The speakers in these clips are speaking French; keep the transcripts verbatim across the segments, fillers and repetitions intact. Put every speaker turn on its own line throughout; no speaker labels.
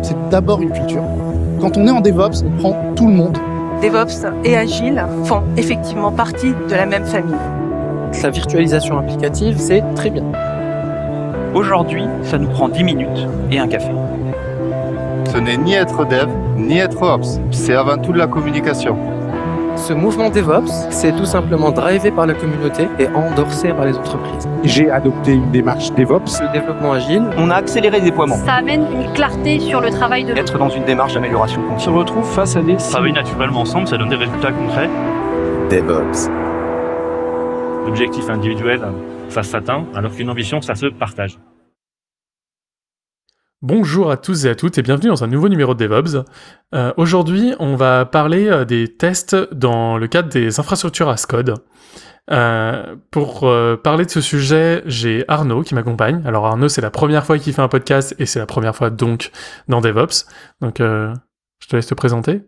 c'est d'abord une culture. Quand on est en DevOps, on prend tout le monde.
DevOps et Agile font effectivement partie de la même famille.
La virtualisation applicative, c'est très bien.
Aujourd'hui, ça nous prend dix minutes et un café.
Ce n'est ni être dev, ni être ops. C'est avant tout de la communication.
Ce mouvement DevOps, c'est tout simplement drivé par la communauté et endorsé par les entreprises.
J'ai adopté une démarche DevOps.
Le développement agile,
on a accéléré le déploiement.
Ça amène une clarté sur le travail de l'autre.
Être dans une démarche d'amélioration continue.
On se retrouve face à des...
Travailler naturellement ensemble, ça donne des résultats concrets.
DevOps.
L'objectif individuel, ça s'atteint, alors qu'une ambition, ça se partage.
Bonjour à tous et à toutes et bienvenue dans un nouveau numéro de DevOps. Euh, aujourd'hui, on va parler euh, des tests dans le cadre des infrastructures as code. Euh, pour euh, parler de ce sujet, j'ai Arnaud qui m'accompagne. Alors Arnaud, c'est la première fois qu'il fait un podcast et c'est la première fois donc dans DevOps. Donc euh, je te laisse te présenter.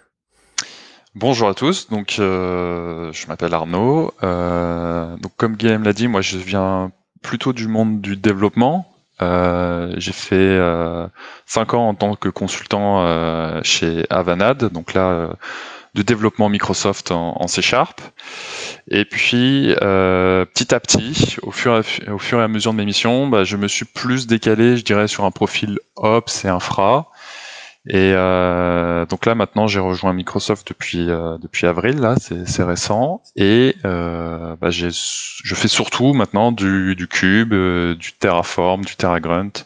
Bonjour à tous, donc euh, je m'appelle Arnaud. Euh, donc comme Guillaume l'a dit, moi je viens plutôt du monde du développement. Euh, j'ai fait euh, cinq ans en tant que consultant euh, chez Avanade, donc là euh, de développement Microsoft en, en C Sharp. Et puis euh, petit à petit, au fur, et, au fur et à mesure de mes missions, bah, je me suis plus décalé, je dirais, sur un profil Ops et Infra. Et euh, donc là maintenant j'ai rejoint Microsoft depuis euh, depuis avril, là c'est, c'est récent, et euh, bah, j'ai, je fais surtout maintenant du, du Cube, euh, du Terraform, du TerraGrunt,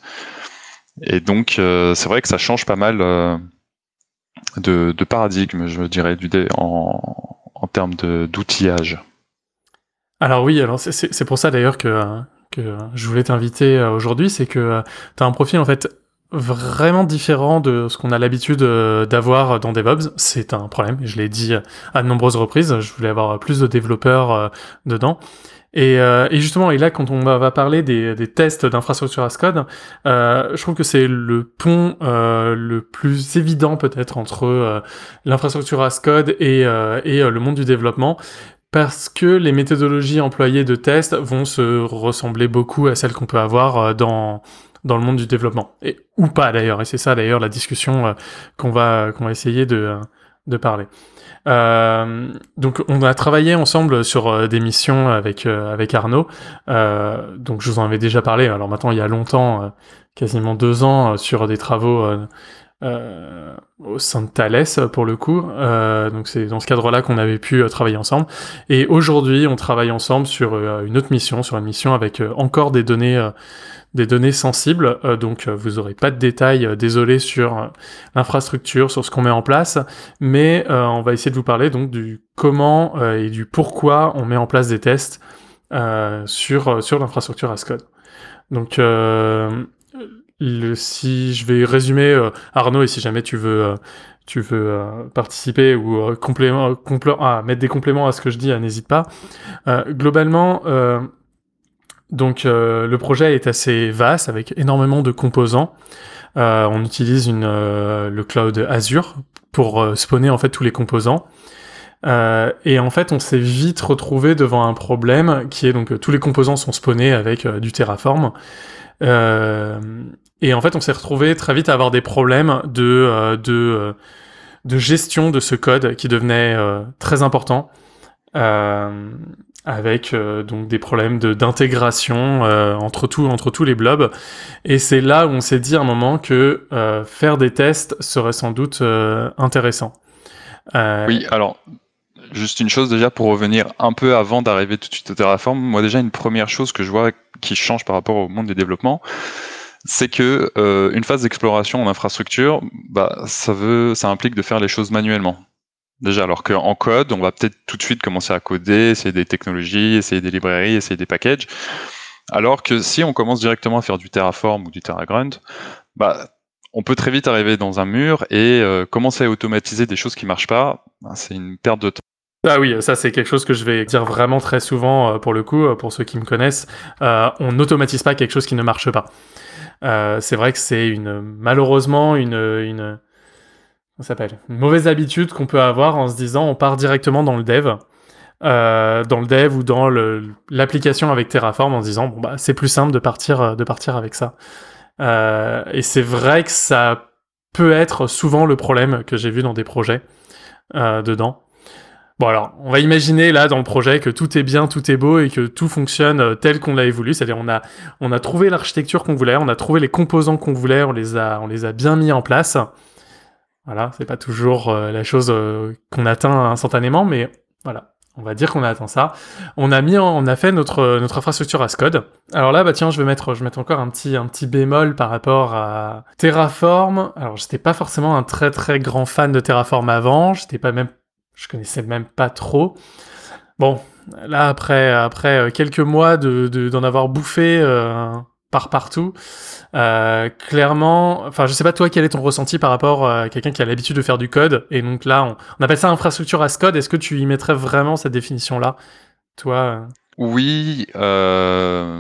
et donc euh, c'est vrai que ça change pas mal euh, de, de paradigme, je dirais, du dé, en, en termes de, d'outillage.
Alors oui, alors c'est, c'est, c'est pour ça d'ailleurs que, que je voulais t'inviter aujourd'hui, c'est que tu as un profil en fait vraiment différent de ce qu'on a l'habitude d'avoir dans DevOps. C'est un problème, je l'ai dit à de nombreuses reprises, je voulais avoir plus de développeurs euh, dedans. Et, euh, et justement, et là, quand on va parler des, des tests d'infrastructure as code, euh, je trouve que c'est le pont euh, le plus évident peut-être entre euh, l'infrastructure as code et, euh, et euh, le monde du développement, parce que les méthodologies employées de test vont se ressembler beaucoup à celles qu'on peut avoir euh, dans dans le monde du développement, et ou pas d'ailleurs, et c'est ça d'ailleurs la discussion euh, qu'on va qu'on va essayer de de parler. Euh, donc on a travaillé ensemble sur euh, des missions avec euh, avec Arnaud. Euh, donc je vous en avais déjà parlé. Alors maintenant il y a longtemps, euh, quasiment deux ans, euh, sur des travaux euh, euh, au sein de Thales pour le coup. Euh, donc c'est dans ce cadre-là qu'on avait pu euh, travailler ensemble. Et aujourd'hui on travaille ensemble sur euh, une autre mission, sur une mission avec euh, encore des données. Euh, des données sensibles, euh, donc euh, vous aurez pas de détails, euh, désolé, sur euh, l'infrastructure, sur ce qu'on met en place, mais euh, on va essayer de vous parler donc du comment euh, et du pourquoi on met en place des tests euh, sur, euh, sur l'infrastructure as code. Donc euh, le, si je vais résumer, euh, Arnaud, et si jamais tu veux... Euh, tu veux euh, participer ou euh, complément, complé- ah, mettre des compléments à ce que je dis, euh, n'hésite pas. Euh, globalement, euh, Donc euh, le projet est assez vaste avec énormément de composants. Euh, on utilise une, euh, le cloud Azure pour euh, spawner en fait tous les composants. Euh, et en fait on s'est vite retrouvé devant un problème qui est donc euh, tous les composants sont spawnés avec euh, du Terraform. Euh, et en fait on s'est retrouvé très vite à avoir des problèmes de, euh, de, euh, de gestion de ce code qui devenait euh, très important. Euh, avec euh, donc des problèmes de, d'intégration euh, entre, tout, entre tous les blobs. Et c'est là où on s'est dit à un moment que euh, faire des tests serait sans doute euh, intéressant. Euh...
Oui, alors, juste une chose déjà pour revenir un peu avant d'arriver tout de suite au Terraform. Moi déjà, une première chose que je vois qui change par rapport au monde du développement, c'est que euh, une phase d'exploration en infrastructure, bah, ça, veut, ça implique de faire les choses manuellement. Déjà, alors qu'en code, on va peut-être tout de suite commencer à coder, essayer des technologies, essayer des librairies, essayer des packages. Alors que si on commence directement à faire du Terraform ou du TerraGrunt, bah, on peut très vite arriver dans un mur et euh, commencer à automatiser des choses qui marchent pas. Bah, c'est une perte de temps.
Ah oui, ça c'est quelque chose que je vais dire vraiment très souvent euh, pour le coup, pour ceux qui me connaissent. Euh, on n'automatise pas quelque chose qui ne marche pas. Euh, c'est vrai que c'est une malheureusement une... une ça s'appelle une mauvaise habitude qu'on peut avoir en se disant on part directement dans le dev, euh, dans le dev ou dans le, l'application avec Terraform en se disant bon bah c'est plus simple de partir de partir avec ça. Euh, et c'est vrai que ça peut être souvent le problème que j'ai vu dans des projets euh, dedans. Bon alors, on va imaginer là dans le projet que tout est bien, tout est beau et que tout fonctionne euh, tel qu'on l'avait voulu, c'est-à-dire on a on a trouvé l'architecture qu'on voulait, on a trouvé les composants qu'on voulait, on les a on les a bien mis en place. Voilà, c'est pas toujours euh, la chose euh, qu'on atteint instantanément, mais voilà. On va dire qu'on a atteint ça. On a mis, en, on a fait notre notre infrastructure as code. Alors là, bah tiens, je vais mettre, je vais mettre encore un petit un petit bémol par rapport à Terraform. Alors j'étais pas forcément un très très grand fan de Terraform avant. J'étais pas même, je connaissais même pas trop. Bon, là après après quelques mois de, de d'en avoir bouffé euh, par partout. Euh, clairement, enfin, je sais pas toi quel est ton ressenti par rapport à quelqu'un qui a l'habitude de faire du code, et donc là, on, on appelle ça infrastructure as code. Est-ce que tu y mettrais vraiment cette définition-là, toi euh...
Oui, euh...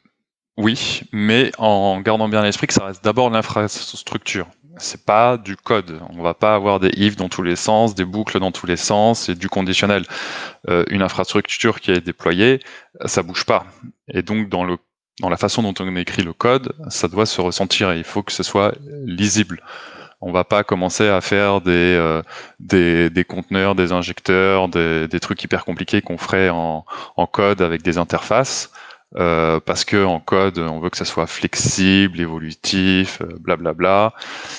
oui, mais en gardant bien à l'esprit que ça reste d'abord l'infrastructure. C'est pas du code. On va pas avoir des if dans tous les sens, des boucles dans tous les sens et du conditionnel. Euh, une infrastructure qui est déployée, ça bouge pas. Et donc dans le dans la façon dont on écrit le code, ça doit se ressentir et il faut que ce soit lisible. On va pas commencer à faire des euh, des, des conteneurs, des injecteurs, des, des trucs hyper compliqués qu'on ferait en, en code avec des interfaces, euh, parce que en code, on veut que ça soit flexible, évolutif, blablabla.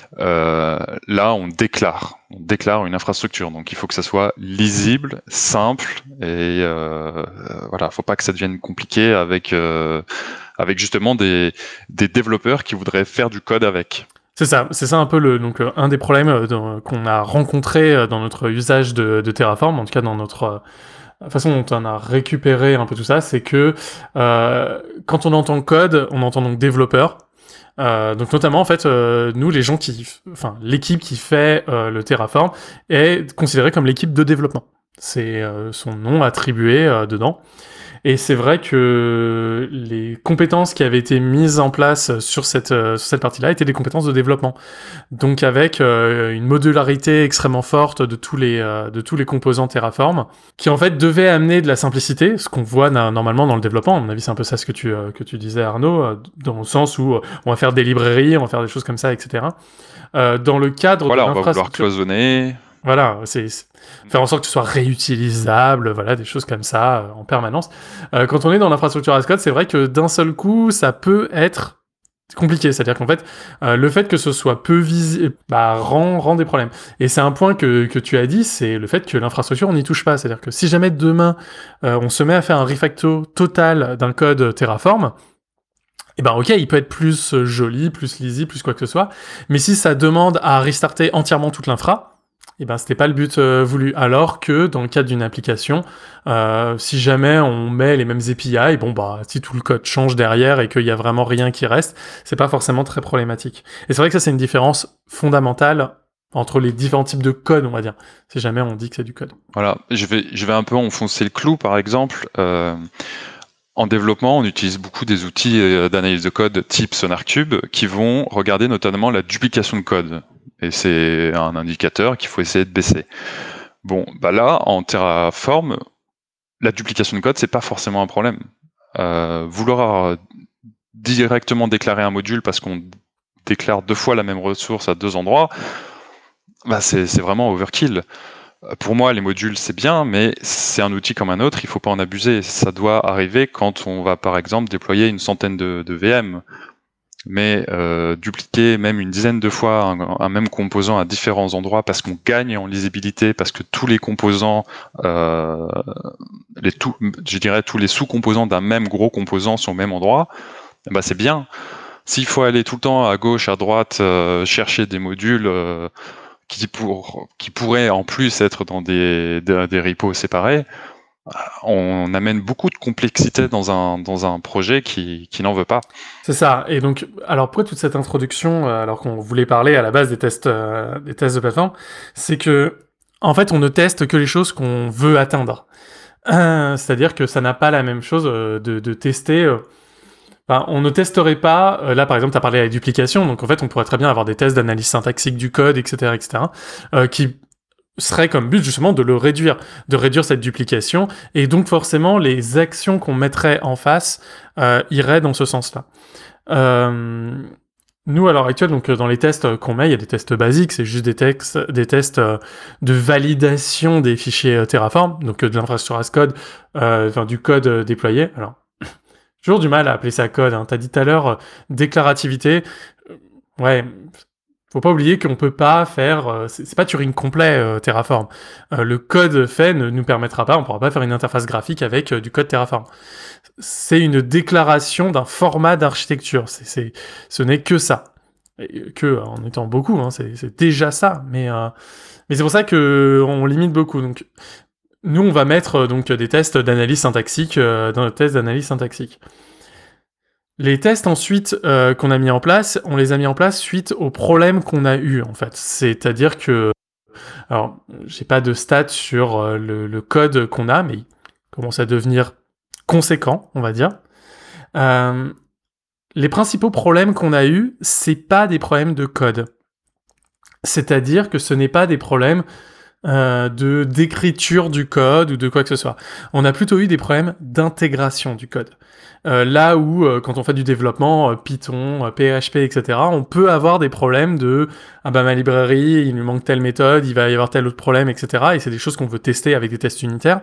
Euh, là, on déclare, on déclare une infrastructure, donc il faut que ça soit lisible, simple et euh, voilà, faut pas que ça devienne compliqué avec euh, avec justement des, des développeurs qui voudraient faire du code avec.
C'est ça, c'est ça un peu le, donc, euh, un des problèmes euh, dans, qu'on a rencontré euh, dans notre usage de, de Terraform, en tout cas dans notre euh, la façon dont on a récupéré un peu tout ça, c'est que euh, quand on entend code, on entend donc développeur. Euh, donc notamment en fait, euh, nous les gens qui, enfin l'équipe qui fait euh, le Terraform est considérée comme l'équipe de développement. C'est euh, son nom attribué euh, dedans. Et c'est vrai que les compétences qui avaient été mises en place sur cette, euh, sur cette partie-là étaient des compétences de développement. Donc avec euh, une modularité extrêmement forte de tous les, euh, de tous les composants Terraform, qui en fait devaient amener de la simplicité, ce qu'on voit na- normalement dans le développement. À mon avis, c'est un peu ça ce que tu, euh, que tu disais Arnaud, euh, dans le sens où euh, on va faire des librairies, on va faire des choses comme ça, et cetera. Euh, dans le cadre
voilà,
de
on
l'infrastructure...
va vouloir cloisonner...
Voilà, c'est, c'est faire en sorte que ce soit réutilisable, voilà, des choses comme ça euh, en permanence. Euh, quand on est dans l'infrastructure as code, c'est vrai que d'un seul coup, ça peut être compliqué. C'est-à-dire qu'en fait, euh, le fait que ce soit peu visible, bah, rend, rend des problèmes. Et c'est un point que, que tu as dit, c'est le fait que l'infrastructure, on n'y touche pas. C'est-à-dire que si jamais demain, euh, on se met à faire un refacto total d'un code Terraform, eh ben ok, il peut être plus joli, plus lisible, plus quoi que ce soit. Mais si ça demande à restarter entièrement toute l'infra, eh ben, c'était pas le but euh, voulu. Alors que dans le cadre d'une application, euh, si jamais on met les mêmes A P I, bon bah si tout le code change derrière et qu'il y a vraiment rien qui reste, c'est pas forcément très problématique. Et c'est vrai que ça c'est une différence fondamentale entre les différents types de code, on va dire. Si jamais on dit que c'est du code.
Voilà, je vais je vais un peu enfoncer le clou. Par exemple, euh, en développement, on utilise beaucoup des outils d'analyse de code type SonarCube qui vont regarder notamment la duplication de code. Et c'est un indicateur qu'il faut essayer de baisser. Bon, bah là, en Terraform, la duplication de code, c'est pas forcément un problème. Euh, vouloir directement déclarer un module parce qu'on déclare deux fois la même ressource à deux endroits, bah c'est, c'est vraiment overkill. Pour moi, les modules, c'est bien, mais c'est un outil comme un autre, il faut pas en abuser. Ça doit arriver quand on va, par exemple, déployer une centaine de, de V M. Mais euh, dupliquer même une dizaine de fois un, un même composant à différents endroits parce qu'on gagne en lisibilité, parce que tous les composants, euh, les tout, je dirais tous les sous-composants d'un même gros composant sont au même endroit, bah c'est bien. S'il faut aller tout le temps à gauche, à droite, euh, chercher des modules euh, qui, pour, qui pourraient en plus être dans des, des, des repos séparés, on amène beaucoup de complexité dans un, dans un projet qui, qui n'en veut pas.
C'est ça. Et donc, alors pourquoi toute cette introduction, alors qu'on voulait parler à la base des tests, euh, des tests de plateforme, c'est que, en fait, on ne teste que les choses qu'on veut atteindre. Euh, c'est-à-dire que ça n'a pas la même chose euh, de, de tester... Euh, Enfin, on ne testerait pas, euh, là par exemple tu as parlé de la duplication, donc en fait on pourrait très bien avoir des tests d'analyse syntaxique du code, et cetera, et cetera, euh, qui serait comme but justement de le réduire, de réduire cette duplication, et donc forcément les actions qu'on mettrait en face euh, iraient dans ce sens-là. Euh, Nous, à l'heure actuelle, donc, dans les tests qu'on met, il y a des tests basiques, c'est juste des, textes, des tests de validation des fichiers Terraform, donc de l'infrastructure as code, euh, enfin, du code déployé. Alors, j'ai toujours du mal à appeler ça code. Hein. Tu as dit tout à l'heure, déclarativité. Ouais, faut pas oublier qu'on peut pas faire... Euh, c'est, c'est pas Turing complet, euh, Terraform. Euh, le code fait ne nous permettra pas, on pourra pas faire une interface graphique avec euh, du code Terraform. C'est une déclaration d'un format d'architecture. C'est, c'est, ce n'est que ça. Et que, en étant beaucoup, hein, c'est, c'est déjà ça. Mais, euh, mais c'est pour ça qu'on limite beaucoup. Donc, nous, on va mettre euh, donc, des tests d'analyse syntaxique euh, dans le test d'analyse syntaxique. Les tests ensuite euh, qu'on a mis en place, on les a mis en place suite aux problèmes qu'on a eu en fait. C'est-à-dire que, alors j'ai pas de stats sur euh, le, le code qu'on a, mais il commence à devenir conséquent, on va dire. Euh, les principaux problèmes qu'on a eu, c'est pas des problèmes de code. C'est-à-dire que ce n'est pas des problèmes euh, de d'écriture du code ou de quoi que ce soit. On a plutôt eu des problèmes d'intégration du code. Euh, là où, euh, quand on fait du développement, euh, Python, euh, P H P, et cetera, on peut avoir des problèmes de « Ah bah ma librairie, il lui manque telle méthode, il va y avoir tel autre problème, et cetera » Et c'est des choses qu'on veut tester avec des tests unitaires.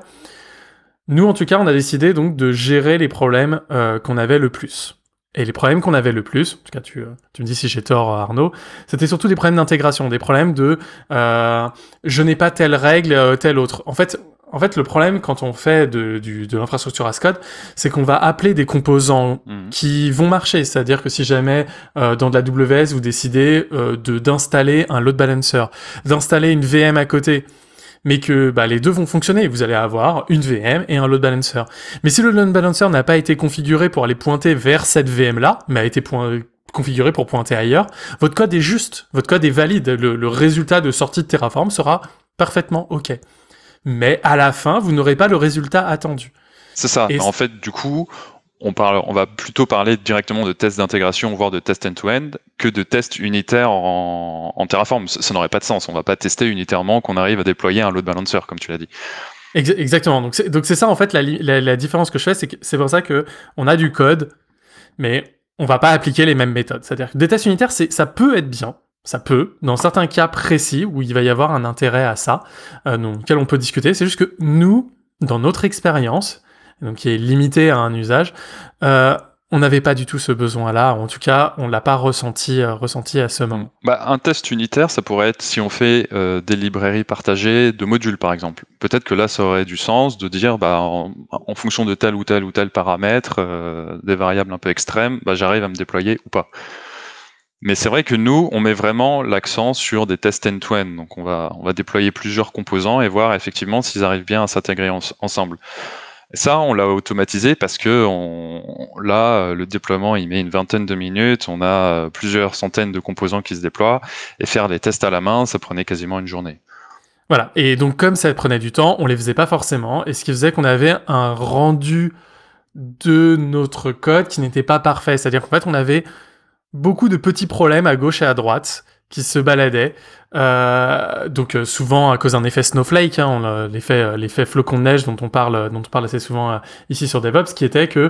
Nous, en tout cas, on a décidé donc de gérer les problèmes euh, qu'on avait le plus. Et les problèmes qu'on avait le plus, en tout cas tu, tu me dis si j'ai tort Arnaud, c'était surtout des problèmes d'intégration, des problèmes de euh, « je n'ai pas telle règle, euh, telle autre ». En fait, En fait, le problème quand on fait de, du, de l'infrastructure as code, c'est qu'on va appeler des composants mmh. qui vont marcher. C'est-à-dire que si jamais euh, dans de la W S vous décidez euh, de d'installer un load balancer, d'installer une V M à côté, mais que bah, les deux vont fonctionner, vous allez avoir une V M et un load balancer. Mais si le load balancer n'a pas été configuré pour aller pointer vers cette V M-là, mais a été point... configuré pour pointer ailleurs, votre code est juste, votre code est valide. Le, le résultat de sortie de Terraform sera parfaitement OK. Mais à la fin, vous n'aurez pas le résultat attendu.
C'est ça.
Et
en fait, du coup, on, parle, on va plutôt parler directement de tests d'intégration, voire de tests end-to-end, que de tests unitaires en, en Terraform. Ça, ça n'aurait pas de sens. On ne va pas tester unitairement qu'on arrive à déployer un load balancer, comme tu l'as dit.
Exactement. Donc c'est, donc c'est ça, en fait, la, la, la différence que je fais, c'est que c'est pour ça qu'on a du code, mais on ne va pas appliquer les mêmes méthodes. C'est-à-dire que des tests unitaires, c'est, ça peut être bien. Ça peut, dans certains cas précis où il va y avoir un intérêt à ça, euh, dans lequel on peut discuter. C'est juste que nous, dans notre expérience, donc qui est limitée à un usage, euh, on n'avait pas du tout ce besoin-là. En tout cas, on l'a pas ressenti, euh, ressenti à ce moment.
Bah, un test unitaire, ça pourrait être si on fait euh, des librairies partagées de modules, par exemple. Peut-être que là, ça aurait du sens de dire, bah, en, en fonction de tel ou tel ou tel paramètre, euh, des variables un peu extrêmes, bah, j'arrive à me déployer ou pas. Mais c'est vrai que nous, on met vraiment l'accent sur des tests end-to-end. Donc on va, on va déployer plusieurs composants et voir effectivement s'ils arrivent bien à s'intégrer en, ensemble. Et ça, on l'a automatisé parce que on, là, le déploiement, il met une vingtaine de minutes. On a plusieurs centaines de composants qui se déploient. Et faire les tests à la main, ça prenait quasiment une journée.
Voilà. Et donc comme ça prenait du temps, on les faisait pas forcément. Et ce qui faisait qu'on avait un rendu de notre code qui n'était pas parfait. C'est-à-dire qu'en fait, on avait beaucoup de petits problèmes à gauche et à droite qui se baladaient, euh, donc euh, souvent à cause d'un effet snowflake, hein, on, l'effet, l'effet flocon de neige dont on parle, dont on parle assez souvent euh, ici sur DevOps, qui était que,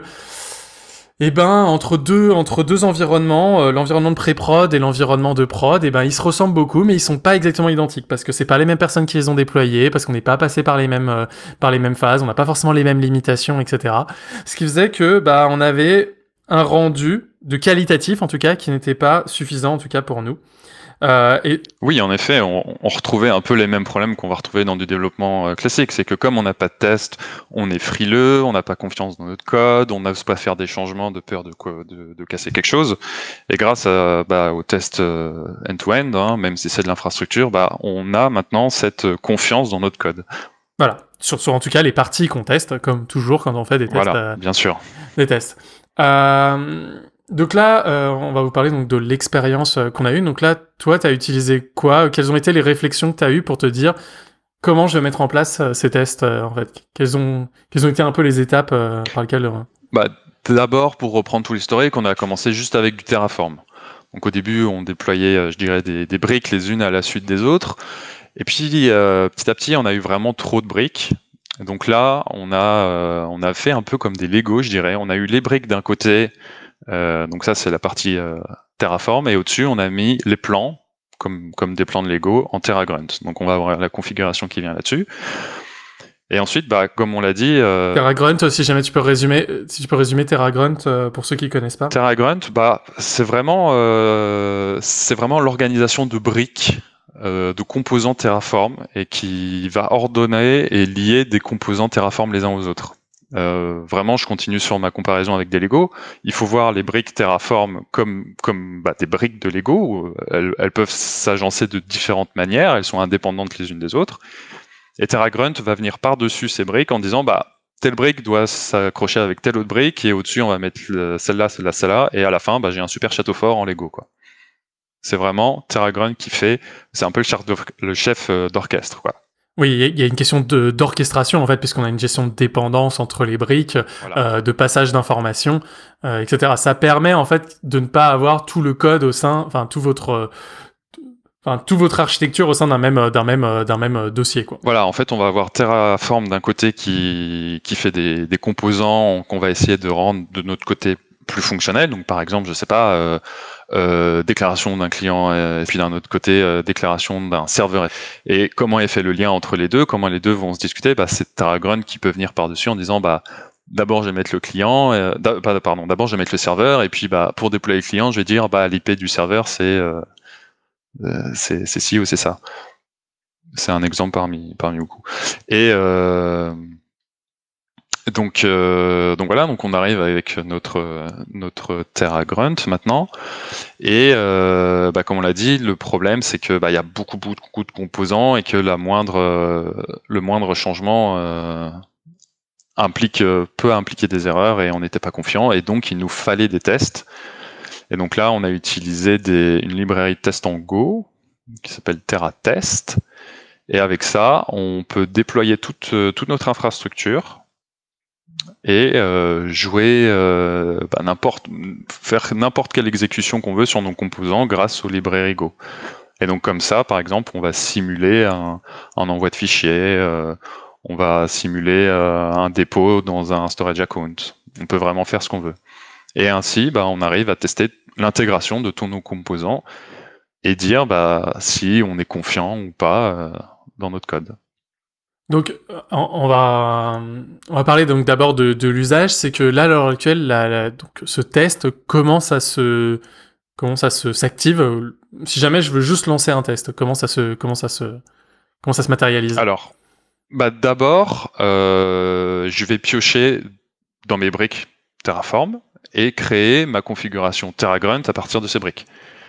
eh ben, entre deux, entre deux environnements, euh, l'environnement de pré-prod et l'environnement de prod, eh ben, ils se ressemblent beaucoup, mais ils sont pas exactement identiques, parce que c'est pas les mêmes personnes qui les ont déployés, parce qu'on n'est pas passé par les mêmes, euh, par les mêmes phases, on n'a pas forcément les mêmes limitations, et cetera. Ce qui faisait que, bah, on avait un rendu de qualitatif, en tout cas, qui n'était pas suffisant, en tout cas pour nous. Euh, et...
Oui, en effet, on, on retrouvait un peu les mêmes problèmes qu'on va retrouver dans du développement euh, classique. C'est que comme on n'a pas de test, on est frileux, on n'a pas confiance dans notre code, on n'ose pas faire des changements de peur de, quoi, de, de casser quelque chose. Et grâce à, bah, au test euh, end-to-end, hein, même si c'est de l'infrastructure, bah, on a maintenant cette confiance dans notre code.
Voilà, sur, sur en tout cas les parties qu'on teste, comme toujours quand on fait des tests.
Voilà,
euh,
bien sûr.
Des tests. Euh, donc là, euh, on va vous parler donc de l'expérience euh, qu'on a eue. Donc là, toi, tu as utilisé quoi? Quelles ont été les réflexions que tu as eues pour te dire comment je vais mettre en place euh, ces tests euh, en fait? Quelles ont, quelles ont été un peu les étapes euh, par lesquelles euh...
bah, d'abord, pour reprendre tout l'historique, on a commencé juste avec du Terraform. Donc au début, on déployait, euh, je dirais, des, des briques les unes à la suite des autres. Et puis, euh, petit à petit, on a eu vraiment trop de briques. Donc là, on a, euh, on a fait un peu comme des Lego, je dirais. On a eu les briques d'un côté, Euh, donc ça, c'est la partie euh, Terraform. Et au-dessus, on a mis les plans, comme, comme des plans de Lego, en TerraGrunt. Donc on va avoir la configuration qui vient là-dessus. Et ensuite, bah, comme on l'a dit... Euh...
TerraGrunt, si jamais tu peux résumer, si tu peux résumer TerraGrunt euh, pour ceux qui connaissent pas.
TerraGrunt, bah, c'est vraiment, euh, c'est vraiment l'organisation de briques, euh, de composants Terraform, et qui va ordonner et lier des composants Terraform les uns aux autres. Euh, vraiment, je continue sur ma comparaison avec des Lego. Il faut voir les briques Terraform comme, comme bah, des briques de Lego. Elles, elles peuvent s'agencer de différentes manières, elles sont indépendantes les unes des autres. Et TerraGrunt va venir par-dessus ces briques en disant bah telle brique doit s'accrocher avec telle autre brique et au-dessus on va mettre celle-là, celle-là, celle-là et à la fin bah, j'ai un super château fort en Lego quoi. C'est vraiment TerraGrunt qui fait, c'est un peu le chef, le chef d'orchestre quoi.
Oui, il y a une question de, d'orchestration en fait, puisqu'on a une gestion de dépendance entre les briques, voilà. euh, de passage d'informations, euh, et cetera. Ça permet en fait de ne pas avoir tout le code au sein, enfin tout votre Enfin, toute votre architecture au sein d'un même, d'un même, d'un même dossier, quoi.
Voilà, en fait, on va avoir Terraform d'un côté qui, qui fait des, des composants qu'on va essayer de rendre de notre côté plus fonctionnels. Donc, par exemple, je sais pas, euh, euh, déclaration d'un client et puis d'un autre côté, euh, déclaration d'un serveur. Et comment est fait le lien entre les deux, comment les deux vont se discuter, bah, c'est TerraGrunt qui peut venir par-dessus en disant, bah, d'abord, je vais mettre le client, euh, pardon, d'abord, je vais mettre le serveur, et puis, bah, pour déployer le client, je vais dire, bah, l'I P du serveur, c'est, euh, Euh, c'est, c'est ci ou c'est ça. C'est un exemple parmi, parmi beaucoup. Et euh, donc, euh, donc voilà, donc on arrive avec notre, notre TerraGrunt maintenant. Et euh, bah, comme on l'a dit, le problème c'est que bah, y a beaucoup, beaucoup, beaucoup de composants et que la moindre, euh, le moindre changement euh, implique, peut impliquer des erreurs et on n'était pas confiant. Et donc il nous fallait des tests. Et donc là, on a utilisé des, une librairie de test en Go qui s'appelle TerraTest. Et avec ça, on peut déployer toute, toute notre infrastructure et euh, jouer euh, bah, n'importe, faire n'importe quelle exécution qu'on veut sur nos composants grâce aux librairies Go. Et donc comme ça, par exemple, on va simuler un, un envoi de fichiers, euh, on va simuler euh, un dépôt dans un storage account. On peut vraiment faire ce qu'on veut. Et ainsi, bah, on arrive à tester l'intégration de tous nos composants et dire bah, si on est confiant ou pas euh, dans notre code.
Donc, on va, on va parler donc d'abord de, de l'usage. C'est que là, à l'heure actuelle, la, la, donc, ce test commence à se, comment ça se s'active. Si jamais je veux juste lancer un test, comment ça se, comment ça se, comment ça se matérialise?
Alors, bah, d'abord, euh, je vais piocher dans mes briques Terraform et créer ma configuration TerraGrunt à partir de ces briques.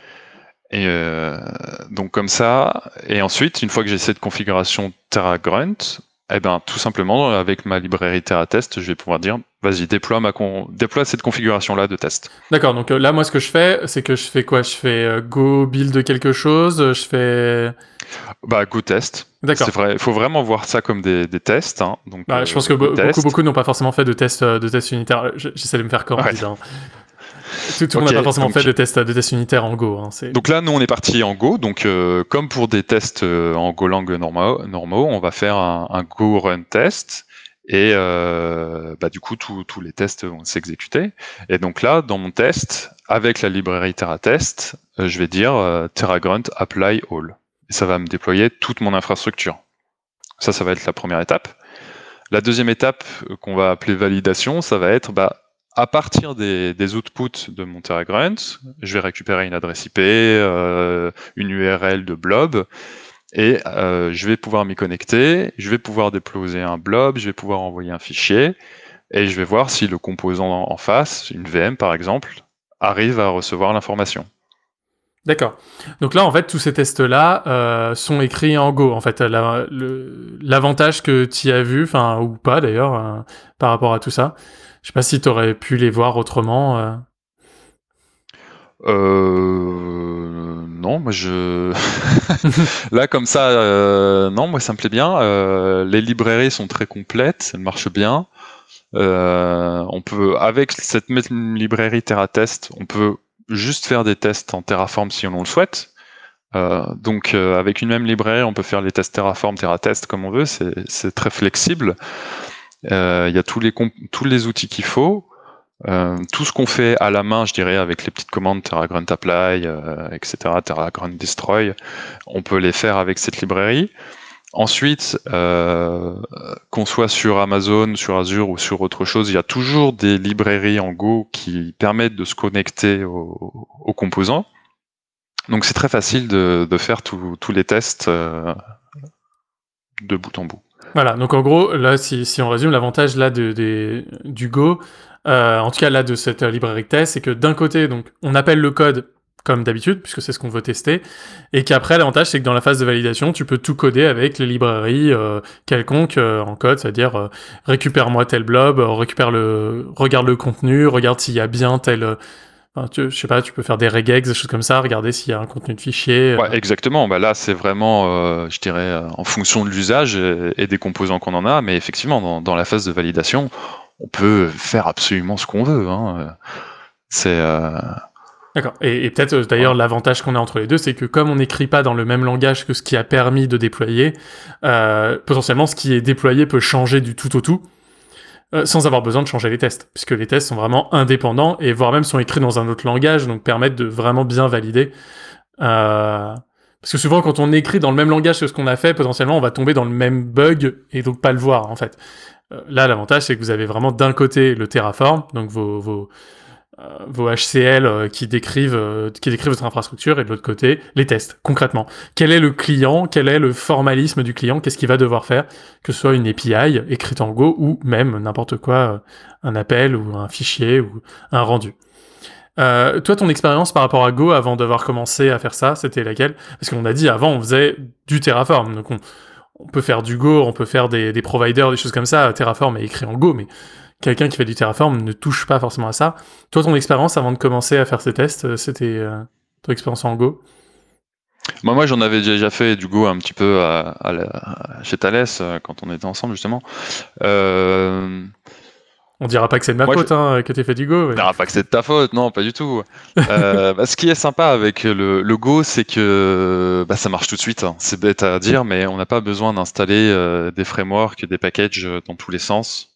Et euh, donc comme ça, et ensuite, une fois que j'ai cette configuration TerraGrunt, eh ben tout simplement avec ma librairie TerraTest, je vais pouvoir dire, vas-y, déploie ma con... déploie cette configuration-là de test.
D'accord. Donc euh, là, moi, ce que je fais, c'est que je fais quoi? Je fais euh, Go build quelque chose. Je fais
bah Go test.
D'accord.
C'est vrai. Il faut vraiment voir ça comme des, des tests. Hein. Donc,
bah,
euh,
je pense que bo- beaucoup, beaucoup n'ont pas forcément fait de tests, de tests unitaires. J'essaie de me faire corriger. Ouais. Hein. Tout, tout le monde n'a pas forcément donc, fait de tests, de tests unitaires en Go. Hein, c'est...
Donc là, nous, on est parti en Go. Donc, euh, comme pour des tests euh, en Golang normaux, normaux, on va faire un, un Go run test. Et euh, bah, du coup, tous les tests vont s'exécuter. Et donc là, dans mon test, avec la librairie TerraTest, euh, je vais dire euh, TerraGrunt apply all. Et ça va me déployer toute mon infrastructure. Ça, ça va être la première étape. La deuxième étape euh, qu'on va appeler validation, ça va être... Bah, à partir des, des outputs de mon TerraGrunt, je vais récupérer une adresse I P, euh, une U R L de blob, et euh, je vais pouvoir m'y connecter, je vais pouvoir déployer un blob, je vais pouvoir envoyer un fichier, et je vais voir si le composant en face, une V M par exemple, arrive à recevoir l'information.
D'accord. Donc là, en fait, tous ces tests-là euh, sont écrits en Go. En fait, la, le, l'avantage que tu as vu, enfin ou pas d'ailleurs, euh, par rapport à tout ça. Je sais pas si tu aurais pu les voir autrement. Euh...
Euh... Non, moi je... Là, comme ça, euh... non, moi ça me plaît bien. Euh... Les librairies sont très complètes, elles marchent bien. Euh... On peut, avec cette même librairie TerraTest, on peut juste faire des tests en Terraform si on le souhaite. Euh, donc, euh, avec une même librairie, on peut faire les tests Terraform, TerraTest comme on veut, c'est, c'est très flexible. Il euh, y a tous les, comp- tous les outils qu'il faut. Euh, tout ce qu'on fait à la main, je dirais, avec les petites commandes Terra Grunt Apply, euh, et cetera, Terra Grunt Destroy, on peut les faire avec cette librairie. Ensuite, euh, qu'on soit sur Amazon, sur Azure ou sur autre chose, il y a toujours des librairies en Go qui permettent de se connecter aux, aux composants. Donc c'est très facile de, de faire tous les tests euh, de bout en bout.
Voilà, donc en gros, là, si, si on résume, l'avantage là de, de- du Go, euh, en tout cas là de cette euh, librairie de test, c'est que d'un côté, donc, on appelle le code comme d'habitude, puisque c'est ce qu'on veut tester, et qu'après, l'avantage, c'est que dans la phase de validation, tu peux tout coder avec les librairies euh, quelconques euh, en code, c'est-à-dire euh, récupère-moi tel blob, euh, récupère le, regarde le contenu, regarde s'il y a bien tel... euh, enfin, tu- je sais pas, tu peux faire des regex, des choses comme ça, regarder s'il y a un contenu de fichier. euh.
Ouais, exactement. Bah là, c'est vraiment, euh, je dirais, euh, en fonction de l'usage et, et des composants qu'on en a. Mais effectivement, dans, dans la phase de validation, on peut faire absolument ce qu'on veut. Hein. C'est euh,
D'accord. Et, et peut-être euh, d'ailleurs l'avantage qu'on a entre les deux, c'est que comme on n'écrit pas dans le même langage que ce qui a permis de déployer, euh, potentiellement ce qui est déployé peut changer du tout au tout, euh, sans avoir besoin de changer les tests, puisque les tests sont vraiment indépendants et voire même sont écrits dans un autre langage, donc permettent de vraiment bien valider. Euh, Parce que souvent quand on écrit dans le même langage que ce qu'on a fait, potentiellement on va tomber dans le même bug et donc pas le voir en fait. Euh, là l'avantage c'est que vous avez vraiment d'un côté le Terraform, donc vos, vos euh, vos H C L euh, qui décrivent euh, qui décrivent votre infrastructure, et de l'autre côté les tests concrètement. Quel est le client, quel est le formalisme du client, qu'est-ce qu'il va devoir faire, que ce soit une A P I écrite en Go ou même n'importe quoi, euh, un appel ou un fichier ou un rendu. Euh, toi, ton expérience par rapport à Go avant d'avoir commencé à faire ça, c'était laquelle? Parce qu'on a dit avant on faisait du Terraform, donc on, on peut faire du Go, on peut faire des, des providers, des choses comme ça. Terraform est écrit en Go, mais quelqu'un qui fait du Terraform ne touche pas forcément à ça. Toi, ton expérience avant de commencer à faire ces tests, c'était euh, ton expérience en Go?
Moi, moi, j'en avais déjà fait du Go un petit peu à, à la- chez Thales euh, quand on était ensemble justement. Euh,
On dira pas que c'est de ma
Moi,
faute
je-
hein, que t'aies fait du Go.
On
mais-
dira pas que c'est de ta faute, non, pas du tout. Euh, bah, ce qui est sympa avec le, le Go, c'est que bah, ça marche tout de suite. hein. C'est bête à dire, mais on n'a pas besoin d'installer euh, des frameworks, des packages euh, dans tous les sens.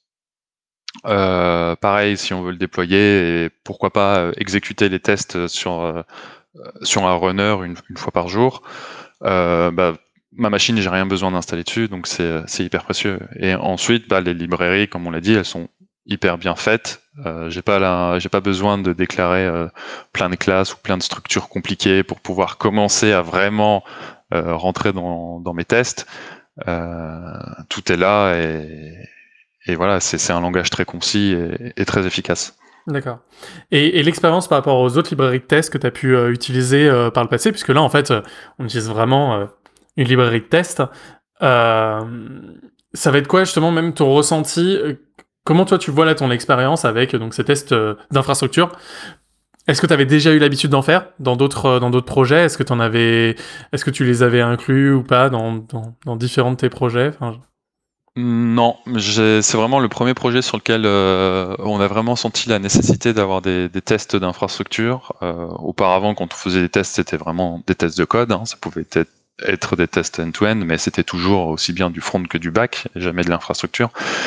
Euh, pareil, si on veut le déployer, et pourquoi pas euh, exécuter les tests sur euh, sur un runner une, une fois par jour. Euh, bah, ma machine, j'ai rien besoin d'installer dessus, donc c'est c'est hyper précieux. Et ensuite, bah, les librairies, comme on l'a dit, elles sont hyper bien faites. Euh, j'ai pas la, j'ai pas besoin de déclarer euh, plein de classes ou plein de structures compliquées pour pouvoir commencer à vraiment euh, rentrer dans, dans mes tests. Euh, tout est là et, et voilà, c'est c'est un langage très concis et, et très efficace.
D'accord. Et, et l'expérience par rapport aux autres librairies de test que tu as pu euh, utiliser euh, par le passé, puisque là, en fait, euh, on utilise vraiment euh, une librairie de test. Euh, ça va être quoi, justement, même ton ressenti euh, Comment, toi, tu vois là ton expérience avec euh, donc, ces tests euh, d'infrastructure? Est-ce que tu avais déjà eu l'habitude d'en faire dans d'autres euh, dans d'autres projets? Est-ce que t'en avais, est-ce que tu les avais inclus ou pas dans, dans, dans différents de tes projets? Enfin,
Non, j'ai- c'est vraiment le premier projet sur lequel euh, on a vraiment senti la nécessité d'avoir des, des tests d'infrastructure. Euh, auparavant, quand on faisait des tests, c'était vraiment des tests de code. hein. Ça pouvait être, être des tests end-to-end, mais c'était toujours aussi bien du front que du back, et jamais de l'infrastructure.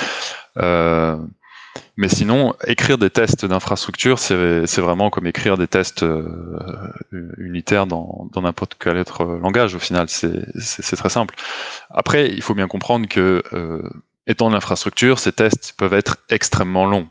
Euh, mais sinon, écrire des tests d'infrastructure, c'est c'est vraiment comme écrire des tests euh, unitaires dans dans n'importe quel autre langage. Au final, c'est c'est c'est très simple. Après, il faut bien comprendre que euh, étant de l'infrastructure, ces tests peuvent être extrêmement longs.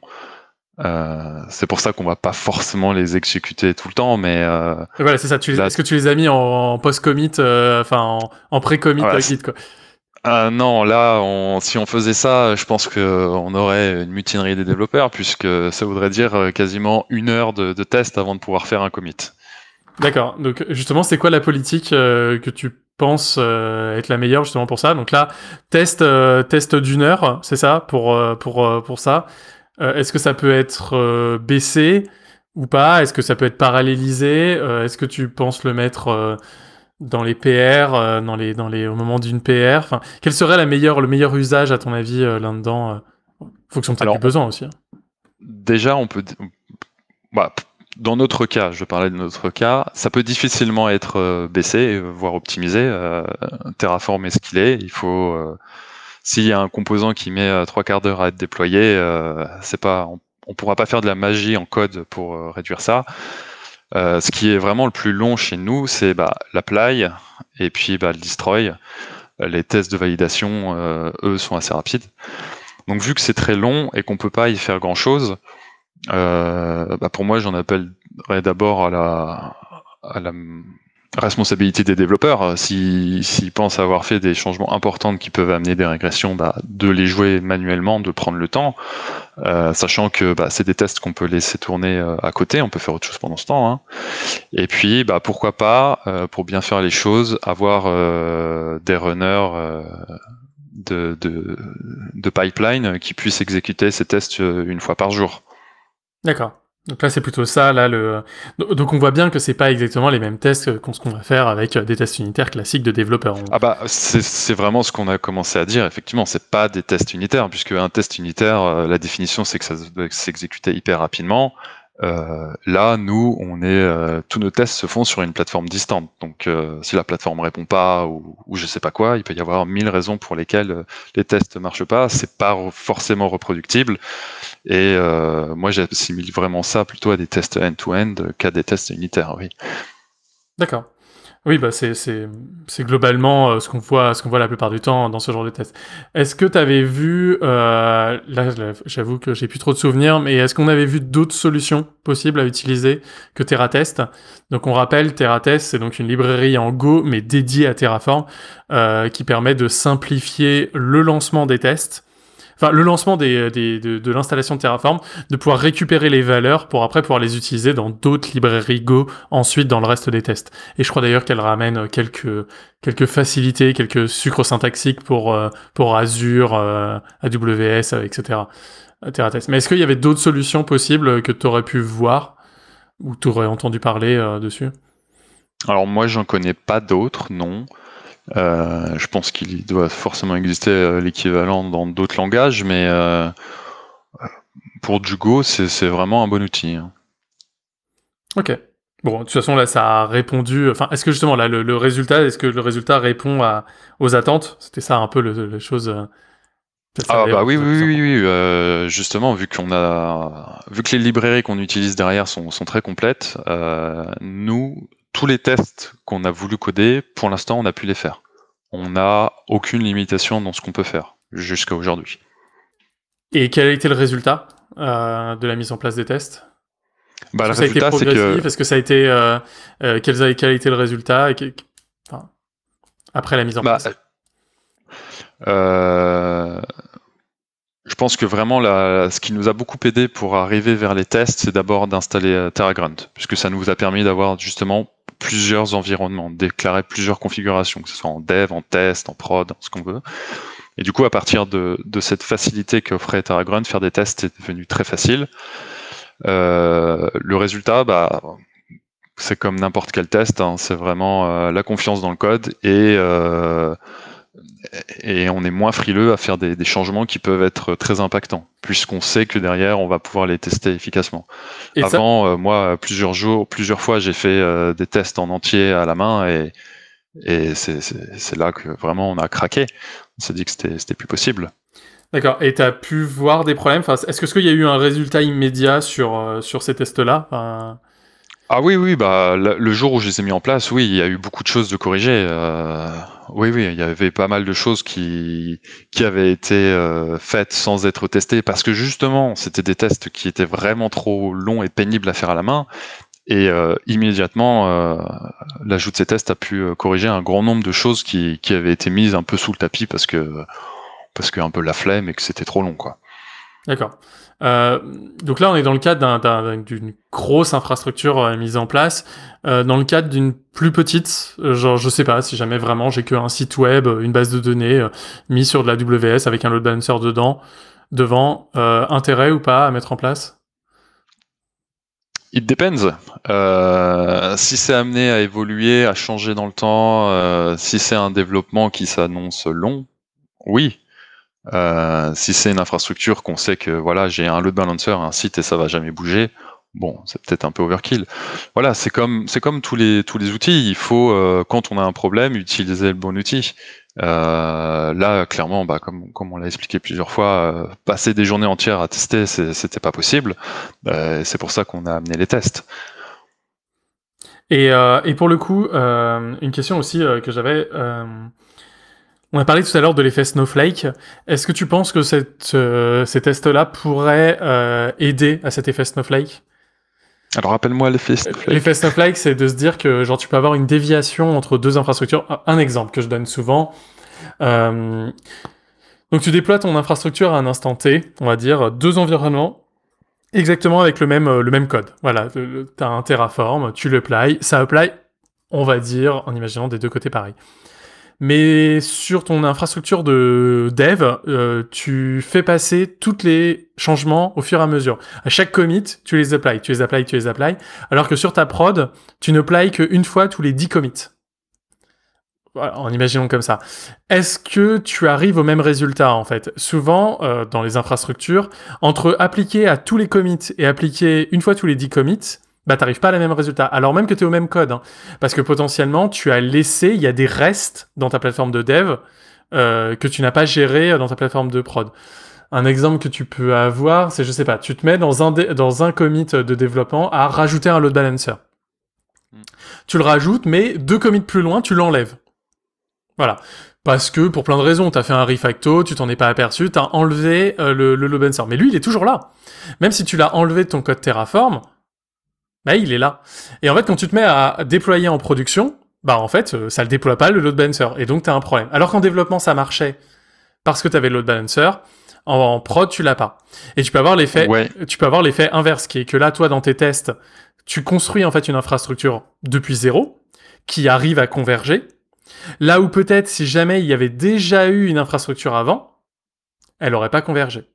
Euh, c'est pour ça qu'on va pas forcément les exécuter tout le temps, mais euh,
et voilà, c'est ça. Tu les-
là-
Est-ce que tu les as mis en, en post-commit, euh, enfin en, en pré-commit
Ah,
euh,
ouais,
Git, quoi?
ah non, là, on, si on faisait ça, je pense qu'on aurait une mutinerie des développeurs, puisque ça voudrait dire euh, quasiment une heure de, de test avant de pouvoir faire un commit.
D'accord. Donc justement, c'est quoi la politique euh, que tu penses euh, être la meilleure justement pour ça? Donc là, test euh, test d'une heure, c'est ça pour euh, pour euh, pour ça. Euh, est-ce que ça peut être euh, baissé ou pas? Est-ce que ça peut être parallélisé? Euh, est-ce que tu penses le mettre euh, dans les P R, euh, dans les dans les au moment d'une P R? Enfin, quel serait la meilleure le meilleur usage à ton avis euh, là-dedans, euh, en fonction de
Alors,
tes besoins aussi, hein.
Déjà, on peut... Bah, dans notre cas, je parlais de notre cas, ça peut difficilement être euh, baissé, voire optimisé. Euh, Terraform est ce qu'il est. Il faut... Euh, s'il y a un composant qui met euh, trois quarts d'heure à être déployé, euh, c'est pas... On, on pourra pas faire de la magie en code pour euh, réduire ça. Euh, ce qui est vraiment le plus long chez nous, c'est bah, l'apply et puis bah, le destroy. Les tests de validation, euh, eux, sont assez rapides. Donc vu que c'est très long et qu'on peut pas y faire grand-chose, euh, bah, pour moi, j'en appellerais d'abord à la, à la responsabilité des développeurs. S'ils s'ils pensent avoir fait des changements importants qui peuvent amener des régressions, bah, de les jouer manuellement, de prendre le temps, euh, sachant que bah, c'est des tests qu'on peut laisser tourner euh, à côté, on peut faire autre chose pendant ce temps. Hein. Et puis, bah, pourquoi pas, euh, pour bien faire les choses, avoir euh, des runners euh, de, de, de pipeline qui puissent exécuter ces tests une fois par jour.
D'accord. Donc là, c'est plutôt ça, là, le... Donc on voit bien que c'est pas exactement les mêmes tests qu'on ce qu'on va faire avec des tests unitaires classiques de développeurs.
Ah bah, c'est, c'est vraiment ce qu'on a commencé à dire, effectivement, c'est pas des tests unitaires, puisque un test unitaire, euh, la définition, c'est que ça doit s'exécuter hyper rapidement. Euh, là, nous, on est, euh, tous nos tests se font sur une plateforme distante. Donc, euh, si la plateforme répond pas ou, ou je sais pas quoi, il peut y avoir mille raisons pour lesquelles euh, les tests marchent pas. C'est pas re- forcément reproductible. Et euh, moi, j'assimile vraiment ça plutôt à des tests end-to-end qu'à des tests unitaires. Oui.
D'accord. Oui, bah c'est c'est c'est globalement euh, ce qu'on voit ce qu'on voit la plupart du temps dans ce genre de tests. Est-ce que tu avais vu euh, là, là j'avoue que j'ai plus trop de souvenirs, mais est-ce qu'on avait vu d'autres solutions possibles à utiliser que TerraTest? Donc on rappelle, TerraTest, c'est donc une librairie en Go mais dédiée à Terraform euh, qui permet de simplifier le lancement des tests. Enfin, le lancement des, des, de, de l'installation de Terraform, de pouvoir récupérer les valeurs pour après pouvoir les utiliser dans d'autres librairies Go ensuite dans le reste des tests. Et je crois d'ailleurs qu'elle ramène quelques, quelques facilités, quelques sucres syntaxiques pour, euh, pour Azure, euh, A W S, et cetera. TerraTest. Mais est-ce qu'il y avait d'autres solutions possibles que tu aurais pu voir ou tu aurais entendu parler euh, dessus?
Alors moi, j'en connais pas d'autres, non. Euh, je pense qu'il doit forcément exister euh, l'équivalent dans d'autres langages, mais euh, pour du Go, c'est, c'est vraiment un bon outil. Hein.
Ok. Bon, de toute façon, là, ça a répondu... Enfin, est-ce que justement, là, le, le résultat, est-ce que le résultat répond à, aux attentes? C'était ça un peu le, le chose... Euh,
ah bah oui, oui, oui, oui. Euh, justement, vu qu'on a... Vu que les librairies qu'on utilise derrière sont, sont très complètes, euh, nous... tous les tests qu'on a voulu coder, pour l'instant, on a pu les faire. On n'a aucune limitation dans ce qu'on peut faire, jusqu'à aujourd'hui.
Et quel a été le résultat euh, de la mise en place des tests?
Bah, le
Est-ce que
résultat,
ça a été progressif?
c'est que...
Est-ce que ça a été... Euh, euh, quel, a, quel a été le résultat et quel... enfin, après la mise en
bah,
place?
euh... Je pense que vraiment, la, ce qui nous a beaucoup aidé pour arriver vers les tests, c'est d'abord d'installer TerraGrunt, puisque ça nous a permis d'avoir justement plusieurs environnements, déclarer plusieurs configurations, que ce soit en dev, en test, en prod, ce qu'on veut. Et du coup, à partir de, de cette facilité qu'offrait TerraGrunt, faire des tests est devenu très facile. Euh, le résultat, bah, c'est comme n'importe quel test, hein, c'est vraiment euh, la confiance dans le code et euh, et on est moins frileux à faire des, des changements qui peuvent être très impactants, puisqu'on sait que derrière, on va pouvoir les tester efficacement. Et Avant, ça... euh, moi, plusieurs jours, plusieurs fois, j'ai fait euh, des tests en entier à la main, et, et c'est, c'est, c'est là que vraiment on a craqué. On s'est dit que c'était, c'était plus possible.
D'accord. Et tu as pu voir des problèmes? Enfin, est-ce que, est-ce qu'il y a eu un résultat immédiat sur, euh, sur ces tests-là? Enfin...
Ah oui, oui, bah, le jour où je les ai mis en place, oui, il y a eu beaucoup de choses de corriger. Euh, oui, oui, il y avait pas mal de choses qui, qui avaient été euh, faites sans être testées, parce que justement, c'était des tests qui étaient vraiment trop longs et pénibles à faire à la main. Et euh, immédiatement, euh, l'ajout de ces tests a pu euh, corriger un grand nombre de choses qui, qui avaient été mises un peu sous le tapis parce que, parce que un peu la flemme et que c'était trop long, quoi.
D'accord. Euh, donc là, on est dans le cadre d'un, d'un, d'une grosse infrastructure euh, mise en place. Euh, dans le cadre d'une plus petite, euh, genre je sais pas si jamais vraiment j'ai qu'un site web, une base de données euh, mis sur de la A W S avec un load balancer dedans, devant, euh, intérêt ou pas à mettre en place?
It depends. Euh, si c'est amené à évoluer, à changer dans le temps, euh, si c'est un développement qui s'annonce long, oui. Euh, si c'est une infrastructure qu'on sait que voilà, j'ai un load balancer, un site et ça va jamais bouger, bon, c'est peut-être un peu overkill. Voilà, c'est comme c'est comme tous les tous les outils. Il faut euh, quand on a un problème utiliser le bon outil. Euh, là, clairement, bah, comme, comme on l'a expliqué plusieurs fois, euh, passer des journées entières à tester, c'est, c'était pas possible. Euh, c'est pour ça qu'on a amené les tests.
Et, euh, et pour le coup, euh, une question aussi euh, que j'avais. Euh, on a parlé tout à l'heure de l'effet Snowflake. Est-ce que tu penses que cette, euh, ces tests-là pourraient euh, aider à cet effet Snowflake ?
Alors rappelle-moi l'effet Snowflake.
L'effet Snowflake, c'est de se dire que genre tu peux avoir une déviation entre deux infrastructures. Un exemple que je donne souvent. Euh, donc tu déploies ton infrastructure à un instant T, on va dire deux environnements, exactement avec le même, le même code. Voilà, tu as un Terraform, tu le apply, ça apply, on va dire, en imaginant des deux côtés pareil. Mais sur ton infrastructure de dev, euh, tu fais passer tous les changements au fur et à mesure. À chaque commit, tu les applies, tu les applies, tu les applies, alors que sur ta prod, tu ne applies qu'une fois tous les dix commits. Voilà, en imaginant comme ça. Est-ce que tu arrives au même résultat, en fait ? Souvent, euh, dans les infrastructures, entre appliquer à tous les commits et appliquer une fois tous les dix commits, bah t'arrives pas à la même résultat, alors même que tu es au même code. Hein. Parce que potentiellement, tu as laissé, il y a des restes dans ta plateforme de dev euh, que tu n'as pas géré dans ta plateforme de prod. Un exemple que tu peux avoir, c'est, je sais pas, tu te mets dans un, dé- dans un commit de développement à rajouter un load balancer. Mm. Tu le rajoutes, mais deux commits plus loin, tu l'enlèves. Voilà. Parce que, pour plein de raisons, t'as fait un refacto, tu t'en es pas aperçu, t'as enlevé euh, le, le load balancer. Mais lui, il est toujours là. Même si tu l'as enlevé de ton code Terraform, bah, il est là. Et en fait, quand tu te mets à déployer en production, bah, en fait, ça le déploie pas, le load balancer. Et donc, t'as un problème. Alors qu'en développement, ça marchait parce que t'avais le load balancer. En, en prod, tu l'as pas. Et tu peux avoir l'effet,
Ouais.
tu peux avoir l'effet inverse, qui est que là, toi, dans tes tests, tu construis, en fait, une infrastructure depuis zéro, qui arrive à converger. Là où peut-être, si jamais il y avait déjà eu une infrastructure avant, elle aurait pas convergé.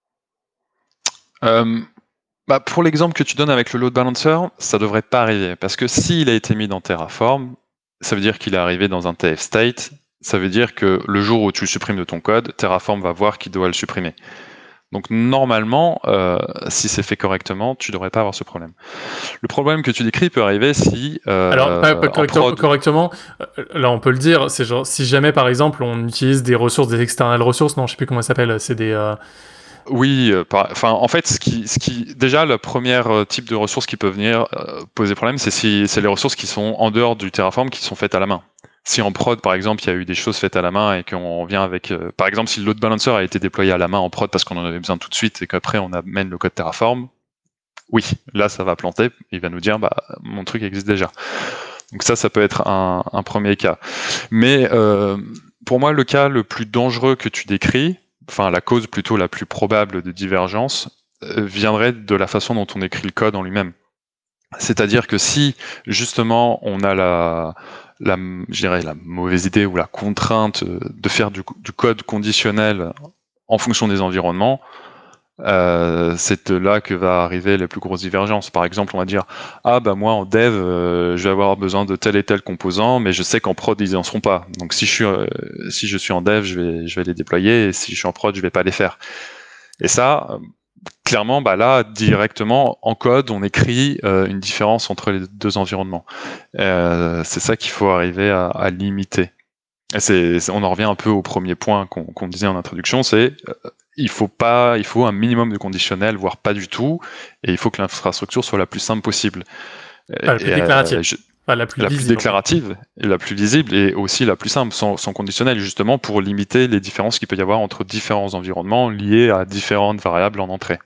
Euh, bah pour l'exemple que tu donnes avec le load balancer, ça devrait pas arriver. Parce que s'il a été mis dans Terraform, ça veut dire qu'il est arrivé dans un T F state. Ça veut dire que le jour où tu le supprimes de ton code, Terraform va voir qu'il doit le supprimer. Donc normalement, euh, si c'est fait correctement, tu devrais pas avoir ce problème. Le problème que tu décris peut arriver si... Euh,
Alors, pas, pas correctement,
prod...
correctement, euh, là on peut le dire, c'est genre, si jamais par exemple on utilise des ressources, des external ressources, non je sais plus comment ça s'appelle, c'est des... Euh...
Oui, euh, par... enfin en fait, ce qui, ce qui, déjà le premier type de ressources qui peut venir euh, poser problème, c'est si c'est les ressources qui sont en dehors du Terraform, qui sont faites à la main. Si en prod, par exemple, il y a eu des choses faites à la main et qu'on vient avec... Euh, par exemple, si le load balancer a été déployé à la main en prod parce qu'on en avait besoin tout de suite et qu'après on amène le code Terraform, oui, là ça va planter, il va nous dire bah mon truc existe déjà. Donc ça, ça peut être un, un premier cas. Mais euh, pour moi, le cas le plus dangereux que tu décris, enfin la cause plutôt la plus probable de divergence, euh, viendrait de la façon dont on écrit le code en lui-même. C'est-à-dire que si justement on a la, la, je dirais la mauvaise idée ou la contrainte de faire du, du code conditionnel en fonction des environnements, euh, c'est de là que va arriver les plus grosses divergences. Par exemple, on va dire ah bah moi en dev euh, je vais avoir besoin de tel et tel composant, mais je sais qu'en prod ils en seront pas. Donc si je suis euh, si je suis en dev, je vais je vais les déployer, et si je suis en prod, je vais pas les faire. Et ça, clairement, bah là, directement, en code, on écrit euh, une différence entre les deux environnements. Euh, c'est ça qu'il faut arriver à, à limiter. Et c'est, c'est, on en revient un peu au premier point qu'on, qu'on disait en introduction, c'est euh, il faut pas, il faut un minimum de conditionnel, voire pas du tout, et il faut que l'infrastructure soit la plus simple possible.
Ah, la plus et, déclarative. Euh, je, enfin, la plus,
la
visible,
plus déclarative, et la plus visible, et aussi la plus simple, sans, sans conditionnel, justement pour limiter les différences qu'il peut y avoir entre différents environnements liés à différentes variables en entrée.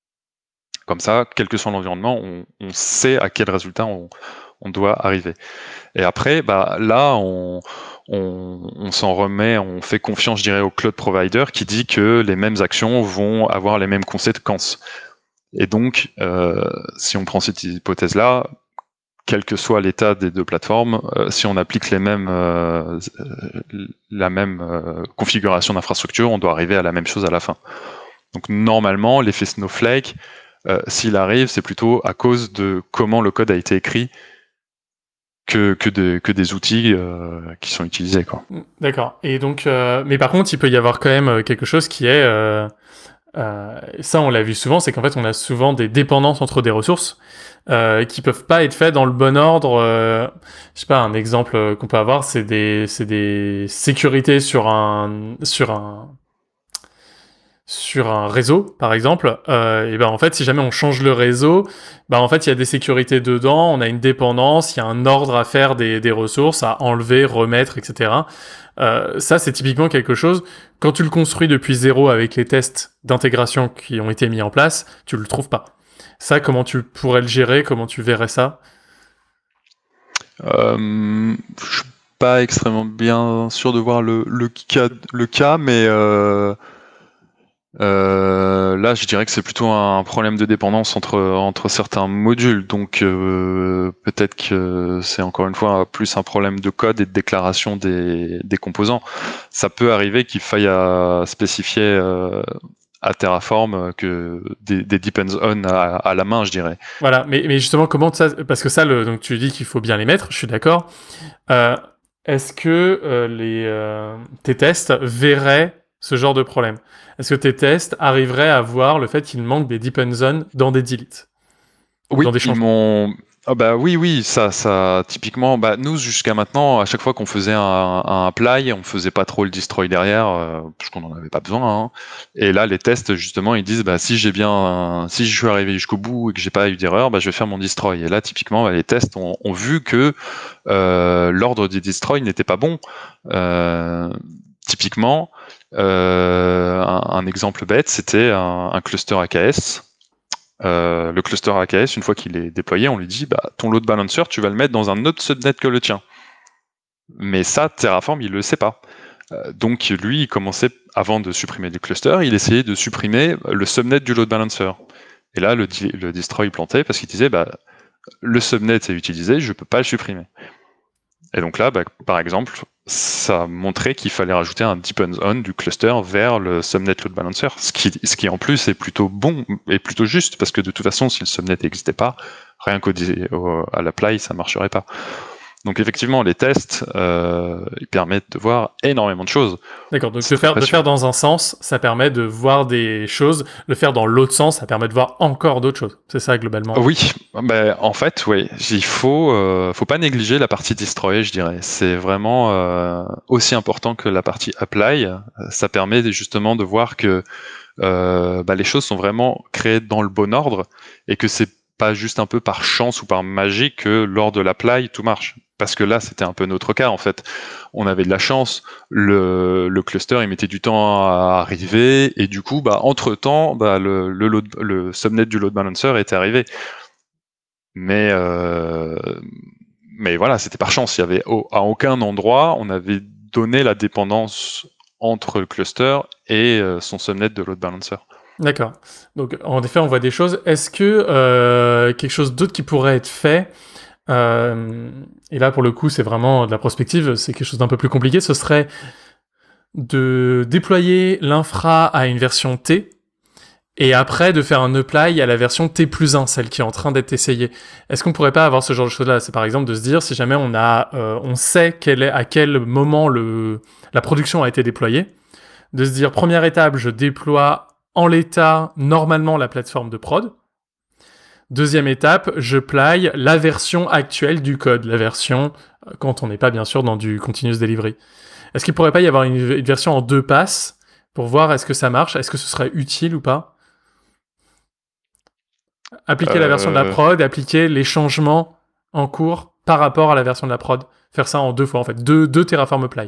Comme ça, quel que soit l'environnement, on, on sait à quel résultat on, on doit arriver. Et après, bah, là, on, on, on s'en remet, on fait confiance, je dirais, au cloud provider qui dit que les mêmes actions vont avoir les mêmes conséquences. Et donc, euh, si on prend cette hypothèse-là, quel que soit l'état des deux plateformes, euh, si on applique les mêmes, euh, la même euh, configuration d'infrastructure, on doit arriver à la même chose à la fin. Donc normalement, l'effet Snowflake, euh, s'il arrive, c'est plutôt à cause de comment le code a été écrit que, que, de, que des outils euh, qui sont utilisés, quoi.
D'accord. Et donc, euh, mais par contre, il peut y avoir quand même quelque chose qui est... Euh... Euh, ça, on l'a vu souvent, c'est qu'en fait, on a souvent des dépendances entre des ressources euh, qui peuvent pas être faites dans le bon ordre. Euh, je sais pas, un exemple qu'on peut avoir, c'est des, c'est des sécurités sur un, sur un, sur un réseau, par exemple. Euh, et ben en fait, si jamais on change le réseau, ben en fait, il y a des sécurités dedans, on a une dépendance, il y a un ordre à faire des, des ressources, à enlever, remettre, et cetera. Euh, ça, c'est typiquement quelque chose, quand tu le construis depuis zéro avec les tests d'intégration qui ont été mis en place, tu le trouves pas. Ça, comment tu pourrais le gérer? Comment tu verrais ça?
Euh, je suis pas extrêmement bien sûr de voir le, le, cas, le cas, mais euh, euh, là, je dirais que c'est plutôt un problème de dépendance entre, entre certains modules. Donc, euh, peut-être que c'est encore une fois plus un problème de code et de déclaration des, des composants. Ça peut arriver qu'il faille à spécifier euh, à Terraform que des, des depends on à, à la main, je dirais.
Voilà, mais, mais justement, comment ça... Parce que ça, le, donc tu dis qu'il faut bien les mettre, je suis d'accord. Euh, est-ce que euh, les, euh, tes tests verraient ce genre de problème? Est-ce que tes tests arriveraient à voir le fait qu'il manque des depend zones dans des deletes?
Oui,
dans des
ils
changements?
m'ont... Ah bah oui, oui, ça, ça, typiquement, bah nous jusqu'à maintenant, à chaque fois qu'on faisait un, un apply, on faisait pas trop le destroy derrière, euh, parce qu'on en avait pas besoin. Hein. Et là, les tests justement, ils disent, bah si j'ai bien, euh, si je suis arrivé jusqu'au bout et que j'ai pas eu d'erreur, bah je vais faire mon destroy. Et là, typiquement, bah, les tests ont, ont vu que euh, l'ordre des destroy n'était pas bon. Euh, typiquement, euh, un, un exemple bête, c'était un, un cluster A K S. Euh, le cluster A K S, une fois qu'il est déployé, on lui dit bah, ton load balancer, tu vas le mettre dans un autre subnet que le tien. Mais ça, Terraform, il le sait pas. Euh, donc lui, il commençait, avant de supprimer le cluster, il essayait de supprimer le subnet du load balancer. Et là, le, le destroy plantait parce qu'il disait bah, le subnet est utilisé, je peux pas le supprimer. Et donc là, bah, par exemple, ça montrait qu'il fallait rajouter un depends on du cluster vers le subnet load balancer, ce qui, ce qui en plus est plutôt bon et plutôt juste, parce que de toute façon, si le subnet n'existait pas, rien qu'au à l'apply, ça marcherait pas. Donc effectivement, les tests, euh, ils permettent de voir énormément de choses.
D'accord, donc le faire, de faire dans un sens, ça permet de voir des choses, le faire dans l'autre sens, ça permet de voir encore d'autres choses. C'est ça, globalement?
Oui, bah, en fait, oui, il faut, euh, faut pas négliger la partie destroy, je dirais. C'est vraiment euh, aussi important que la partie apply. Ça permet justement de voir que euh, bah, les choses sont vraiment créées dans le bon ordre et que c'est pas juste un peu par chance ou par magie que lors de l'apply, tout marche. Parce que là, c'était un peu notre cas, en fait. On avait de la chance, le, le cluster, il mettait du temps à arriver, et du coup, bah, entre-temps, bah, le, le, load, le subnet du load balancer était arrivé. Mais, euh, mais voilà, c'était par chance. Il y avait au, à aucun endroit, on avait donné la dépendance entre le cluster et euh, son subnet de load balancer.
D'accord. Donc, en effet, on voit des choses. Est-ce que euh, quelque chose d'autre qui pourrait être fait, euh, et là, pour le coup, c'est vraiment de la prospective, c'est quelque chose d'un peu plus compliqué, ce serait de déployer l'infra à une version T, et après de faire un apply à la version T plus un, celle qui est en train d'être essayée. Est-ce qu'on pourrait pas avoir ce genre de choses-là? C'est par exemple de se dire, si jamais on a, euh, on sait quel est, à quel moment le, la production a été déployée, de se dire, première étape, je déploie en l'état, normalement, la plateforme de prod. Deuxième étape, je play la version actuelle du code, la version, quand on n'est pas bien sûr dans du continuous delivery. Est-ce qu'il pourrait pas y avoir une, une version en deux passes pour voir est-ce que ça marche, est-ce que ce serait utile ou pas? Appliquer euh... la version de la prod, appliquer les changements en cours par rapport à la version de la prod. Faire ça en deux fois, en fait. Deux, deux Terraform apply.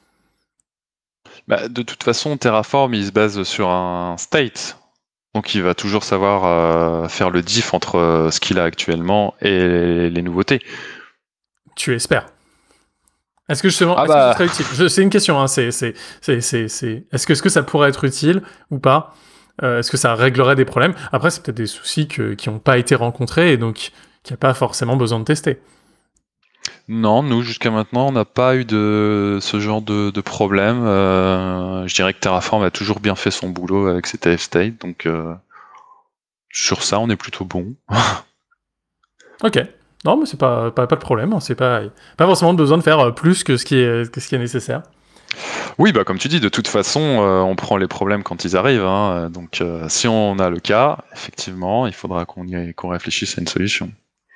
Bah, de toute façon, Terraform, il se base sur un state. Donc il va toujours savoir euh, faire le diff entre euh, ce qu'il a actuellement et les, les nouveautés.
Tu espères. Est-ce que justement,
ah
est-ce
bah...
que ce serait utile? C'est une question, hein, c'est, c'est, c'est, c'est, c'est... Est-ce que, est-ce que ça pourrait être utile ou pas? euh, Est-ce que ça réglerait des problèmes? Après, c'est peut-être des soucis que, qui n'ont pas été rencontrés et donc qu'il n'y a pas forcément besoin de tester.
Non, nous, jusqu'à maintenant, on n'a pas eu de ce genre de, de problème. Euh, je dirais que Terraform a toujours bien fait son boulot avec ses T F state, donc euh, sur ça, on est plutôt bon.
Ok. Non, mais c'est pas, pas, pas de problème. C'est pas, pas forcément besoin de faire plus que ce qui est, que ce qui est nécessaire.
Oui, bah comme tu dis, de toute façon, euh, on prend les problèmes quand ils arrivent. Hein, donc, euh, si on a le cas, effectivement, il faudra qu'on y- qu'on réfléchisse à une solution.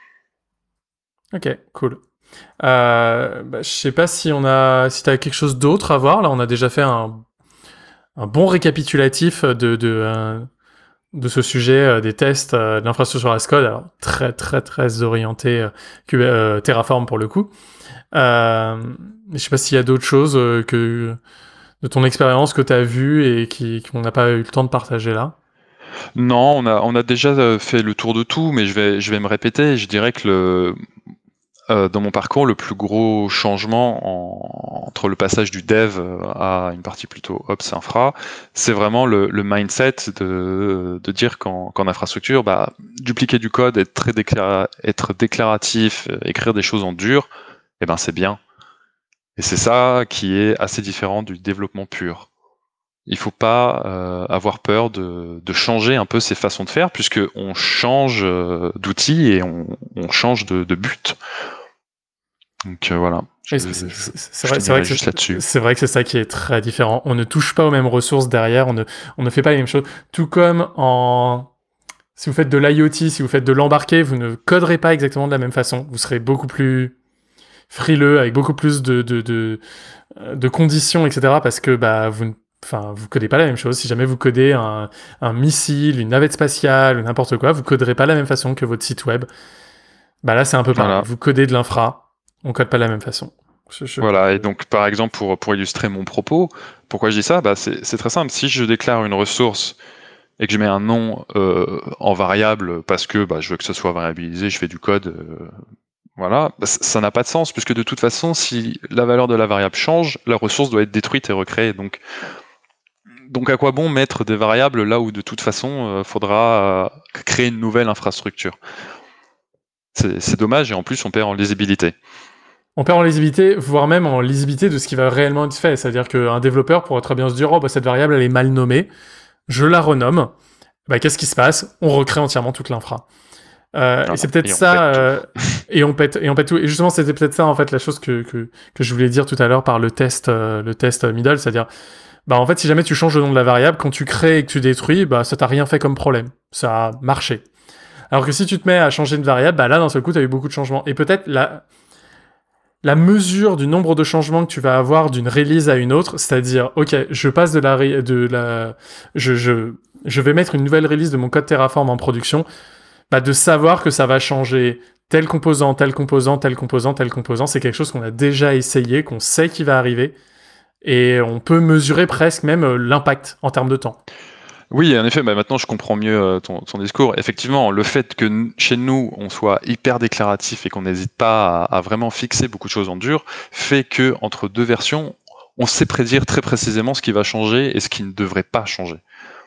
Ok, cool. Euh, bah, je sais pas si on a, si t'as quelque chose d'autre à voir. Là, on a déjà fait un, un bon récapitulatif de, de, euh, de ce sujet, euh, des tests euh, de l'infrastructure as code. Alors, très, très, très orienté euh, Q- euh, Terraform pour le coup. Euh, je sais pas s'il y a d'autres choses euh, que de ton expérience que t'as vu et qui, qu'on n'a pas eu le temps de partager là.
Non, on a, on a déjà euh, fait le tour de tout, mais je vais, je vais me répéter. Je dirais que le, euh, dans mon parcours, le plus gros changement en- entre le passage du dev euh, à une partie plutôt ops infra, c'est vraiment le, le mindset de, de dire qu'en, qu'en infrastructure, bah, dupliquer du code, être très déclara- être déclaratif, euh, écrire des choses en dur, eh ben c'est bien. Et c'est ça qui est assez différent du développement pur. Il faut pas euh, avoir peur de, de changer un peu ses façons de faire, puisque on change euh, d'outil et on, on change de, de but. Donc euh, voilà. Je,
Et c'est- c'est-
je-
c'est-
je
c'est vrai, c'est vrai
finirai
que
juste
c'est-
là-dessus.
c'est vrai que c'est ça qui est très différent. On ne touche pas aux mêmes ressources derrière, on ne, on ne fait pas les mêmes choses. Tout comme en... Si vous faites de l'IoT, si vous faites de l'embarqué, vous ne coderez pas exactement de la même façon. Vous serez beaucoup plus frileux, avec beaucoup plus de, de, de, euh, de conditions, et cetera. Parce que bah, vous ne Enfin, vous codez pas la même chose. Si jamais vous codez un, un missile, une navette spatiale ou n'importe quoi, vous coderez pas de la même façon que votre site web. Bah là, c'est un peu pareil.
Voilà.
Vous codez de l'infra, on code pas de la même façon. Je- je-
Voilà, et donc par exemple, pour, pour illustrer mon propos, pourquoi je dis ça, bah, c'est c'est très simple. Si je déclare une ressource et que je mets un nom euh, en variable parce que bah, je veux que ce soit variabilisé, je fais du code, euh, voilà, bah, c- ça n'a pas de sens, puisque de toute façon, si la valeur de la variable change, la ressource doit être détruite et recréée. Donc, donc à quoi bon mettre des variables là où de toute façon, il faudra euh, créer une nouvelle infrastructure? C'est c'est dommage, et en plus, on perd en lisibilité.
On perd en lisibilité, voire même en lisibilité de ce qui va réellement être fait. C'est-à-dire qu'un développeur pourrait très bien se dire, oh, bah, cette variable, elle est mal nommée, je la renomme. Bah, qu'est-ce qui se passe? On recrée entièrement toute l'infra. Euh,
Voilà.
et c'est peut-être
Et on
ça,
pète tout.
euh, et on pète, et on pète tout. Et justement, c'était peut-être ça, en fait, la chose que, que, que je voulais dire tout à l'heure par le test, euh, le test middle, c'est-à-dire, bah, en fait, si jamais tu changes le nom de la variable, quand tu crées et que tu détruis, bah, ça t'a rien fait comme problème. Ça a marché. Alors que si tu te mets à changer une variable, bah là, d'un seul coup, t'as eu beaucoup de changements. Et peut-être la, la mesure du nombre de changements que tu vas avoir d'une release à une autre, c'est-à-dire, ok, je passe de la, ré- de la, je, je, je vais mettre une nouvelle release de mon code Terraform en production, bah, de savoir que ça va changer tel composant, tel composant, tel composant, tel composant, c'est quelque chose qu'on a déjà essayé, qu'on sait qui va arriver, et on peut mesurer presque même euh, l'impact en termes de temps.
Oui, en effet, bah maintenant je comprends mieux euh, ton, ton discours. Effectivement, le fait que n- chez nous, on soit hyper déclaratif et qu'on n'hésite pas à, à vraiment fixer beaucoup de choses en dur, fait que entre deux versions, on sait prédire très précisément ce qui va changer et ce qui ne devrait pas changer.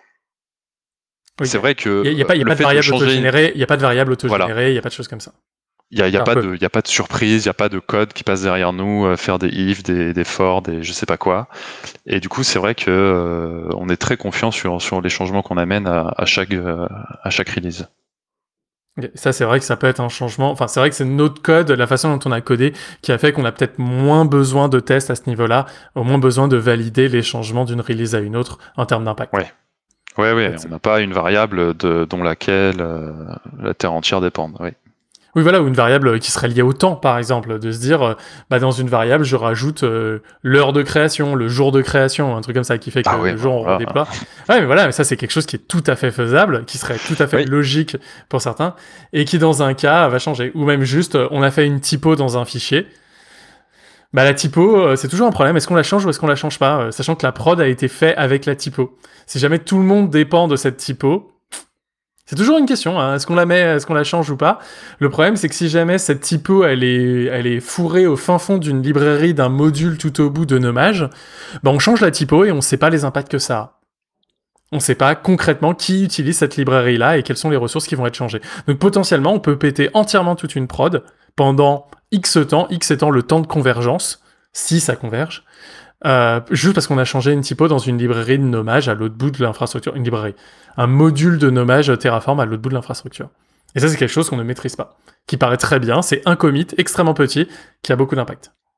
Oui.
C'est vrai que
Il n'y a, y a pas, y a
le
pas de
fait
variable
changer,
autogénérée, il n'y a pas de variable
Voilà.
autogénérée, il n'y a pas de choses comme ça.
il n'y a, il y a
Ah,
pas
peu.
de, il y a pas de surprise, il n'y a pas de code qui passe derrière nous, euh, faire des if, des, des for, des je sais pas quoi. Et du coup, c'est vrai que euh, on est très confiant sur, sur les changements qu'on amène à, à chaque, euh, à chaque release.
Ok. Ça, c'est vrai que ça peut être un changement. Enfin, c'est vrai que c'est notre code, la façon dont on a codé, qui a fait qu'on a peut-être moins besoin de tests à ce niveau-là, au moins besoin de valider les changements d'une release à une autre en termes d'impact.
Ouais. Ouais, ouais,
Peut-être.
on n'a pas une variable de, dont laquelle euh, la Terre entière dépend. Oui.
Oui, voilà, ou une variable qui serait liée au temps, par exemple, de se dire, euh, bah, dans une variable, je rajoute euh, l'heure de création, le jour de création, un truc comme ça, qui fait que
Ah ouais,
le jour on
voilà.
redéploie. Ouais, mais voilà, mais ça, c'est quelque chose qui est tout à fait faisable, qui serait tout à fait
Oui.
logique pour certains, et qui, dans un cas, va changer. Ou même juste, euh, on a fait une typo dans un fichier. Bah, la typo, euh, c'est toujours un problème. Est-ce qu'on la change ou est-ce qu'on la change pas, euh, sachant que la prod a été faite avec la typo. Si jamais tout le monde dépend de cette typo, c'est toujours une question, hein. Est-ce qu'on la met, est-ce qu'on la change ou pas? Le problème, c'est que si jamais cette typo, elle est, elle est fourrée au fin fond d'une librairie, d'un module tout au bout de nommage, bah on change la typo et on sait pas les impacts que ça a. On sait pas concrètement qui utilise cette librairie-là et quelles sont les ressources qui vont être changées. Donc potentiellement, on peut péter entièrement toute une prod pendant X temps, X étant le temps de convergence, si ça converge, Euh, juste parce qu'on a changé une typo dans une librairie de nommage à l'autre bout de l'infrastructure. Une librairie. Un module de nommage Terraform à l'autre bout de l'infrastructure. Et ça, c'est quelque chose qu'on ne maîtrise pas. Qui paraît très bien, c'est un commit extrêmement petit qui a beaucoup d'impact.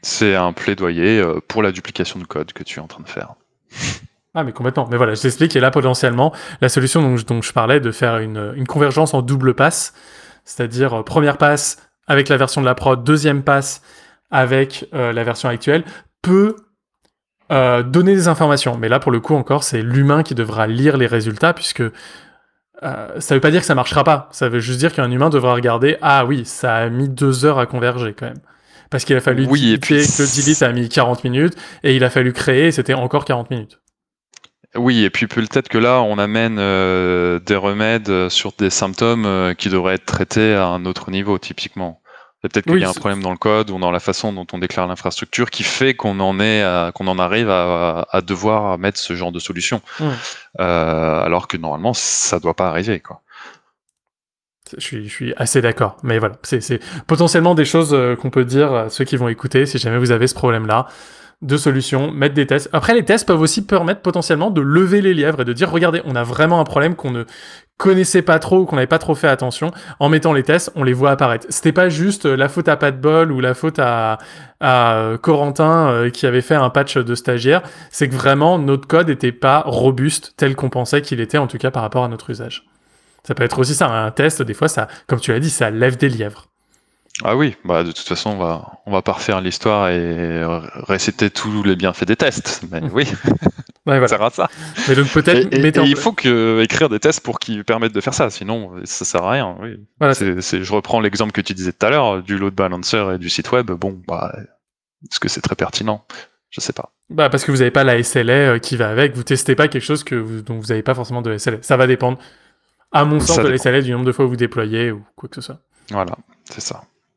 C'est un plaidoyer euh, pour la duplication de code que tu es en train de faire.
Ah, mais complètement. Mais voilà, je t'explique. Et là, potentiellement, la solution dont je, dont je parlais, de faire une, une convergence en double passe, c'est-à-dire euh, première passe avec la version de la prod, deuxième passe avec euh, la version actuelle, peut euh, donner des informations. Mais là, pour le coup, encore, c'est l'humain qui devra lire les résultats, puisque euh, ça veut pas dire que ça marchera pas. Ça veut juste dire qu'un humain devra regarder, ah oui, ça a mis deux heures à converger quand même. Parce qu'il a fallu
Oui, et
deliter,
puis
que le delete a mis quarante minutes, et il a fallu créer, et c'était encore quarante minutes.
Oui, et puis peut-être que là, on amène euh, des remèdes sur des symptômes euh, qui devraient être traités à un autre niveau, typiquement. Peut-être qu'il
Oui,
y a un
c'est-
problème dans le code ou dans la façon dont on déclare l'infrastructure qui fait qu'on en est, à- qu'on en arrive à, à devoir mettre ce genre de solution,
Hmm.
Euh, alors que normalement, ça doit pas arriver, quoi.
Je suis, je suis assez d'accord. Mais voilà, c'est, c'est potentiellement des choses euh, qu'on peut dire à ceux qui vont écouter si jamais vous avez ce problème-là. Deux solutions, mettre des tests. Après, les tests peuvent aussi permettre potentiellement de lever les lièvres et de dire, regardez, on a vraiment un problème qu'on ne connaissait pas trop ou qu'on n'avait pas trop fait attention. En mettant les tests, on les voit apparaître. C'était pas juste euh, la faute à pas de bol ou la faute à, à euh, Corentin euh, qui avait fait un patch de stagiaire. C'est que vraiment, notre code n'était pas robuste tel qu'on pensait qu'il était, en tout cas par rapport à notre usage. Ça peut être aussi ça, un test, des fois, ça, comme tu l'as dit, ça lève des lièvres.
Ah oui, bah de toute façon, on va, on va pas refaire l'histoire et réciter tous les bienfaits des tests. Mais oui,
Ouais,
ça
voilà.
sert à ça.
Mais donc
Et,
peut-être
et-
mettez
et
en
il
pla-
faut que, écrire des tests pour qu'ils permettent de faire ça, sinon ça sert à rien. Oui.
Voilà,
C'est, c'est- je reprends l'exemple que tu disais tout à l'heure du load balancer et du site web. Bon, bah, est-ce que c'est très pertinent? Je sais pas.
Bah parce que vous n'avez pas la S L A euh, qui va avec, vous testez pas quelque chose que vous, dont vous n'avez pas forcément de S L A. Ça va dépendre, à mon sens,
Ça
de la
dépend.
S L A, du nombre de fois où vous déployez ou quoi que ce soit.
Voilà, c'est ça.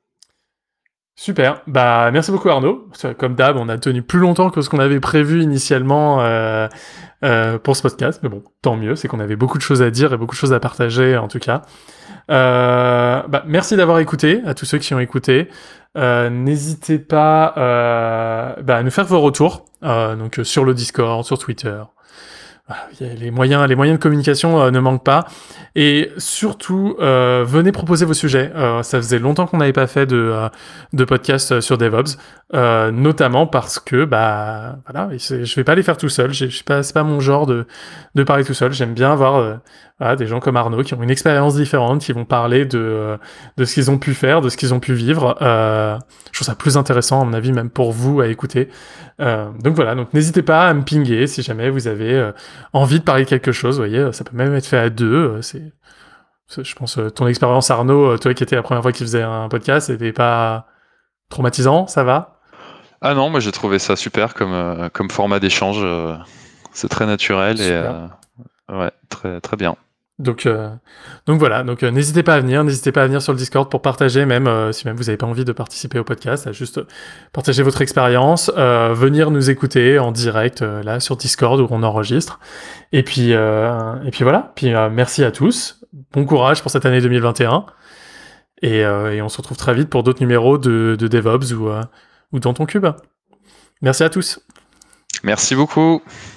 Super, bah merci beaucoup Arnaud. Comme d'hab, on a tenu plus longtemps que ce qu'on avait prévu initialement euh, euh, pour ce podcast, mais bon, tant mieux, c'est qu'on avait beaucoup de choses à dire et beaucoup de choses à partager en tout cas. Euh, bah, merci d'avoir écouté, à tous ceux qui ont écouté. Euh, n'hésitez pas euh, bah, à nous faire vos retours, euh, donc euh, sur le Discord, sur Twitter. Voilà, y a les moyens, les moyens de communication euh, ne manquent pas. Et surtout, euh, venez proposer vos sujets. Euh, ça faisait longtemps qu'on n'avait pas fait de, euh, de podcast sur DevOps, euh, notamment parce que, bah, voilà, c'est- je vais pas les faire tout seul. J'ai- je suis pas, c'est pas mon genre de, de parler tout seul. J'aime bien avoir euh, voilà, des gens comme Arnaud qui ont une expérience différente, qui vont parler de, euh, de ce qu'ils ont pu faire, de ce qu'ils ont pu vivre. Euh, je trouve ça plus intéressant, à mon avis, même pour vous à écouter. Euh, donc voilà, donc n'hésitez pas à me pinguer si jamais vous avez euh, envie de parler de quelque chose. Vous voyez, ça peut même être fait à deux. euh, C'est, c'est- je pense, euh, ton expérience, Arnaud, euh, toi qui étais la première fois qu'il faisait un podcast, c'était pas traumatisant, ça va?
Ah non, moi j'ai trouvé ça super comme, euh, comme format d'échange. euh, c'est très naturel
Super.
et euh, ouais, très, très bien.
Donc, euh, donc voilà, donc euh, n'hésitez pas à venir, n'hésitez pas à venir sur le Discord pour partager, même euh, si même vous n'avez pas envie de participer au podcast, à juste partager votre expérience, euh, venir nous écouter en direct euh, là sur Discord où on enregistre. Et puis, euh, et puis voilà. Puis euh, merci à tous, bon courage pour cette année deux mille vingt et un, et, euh, et on se retrouve très vite pour d'autres numéros de, de DevOps ou, euh, ou dans ton cube. Merci à tous.
Merci beaucoup.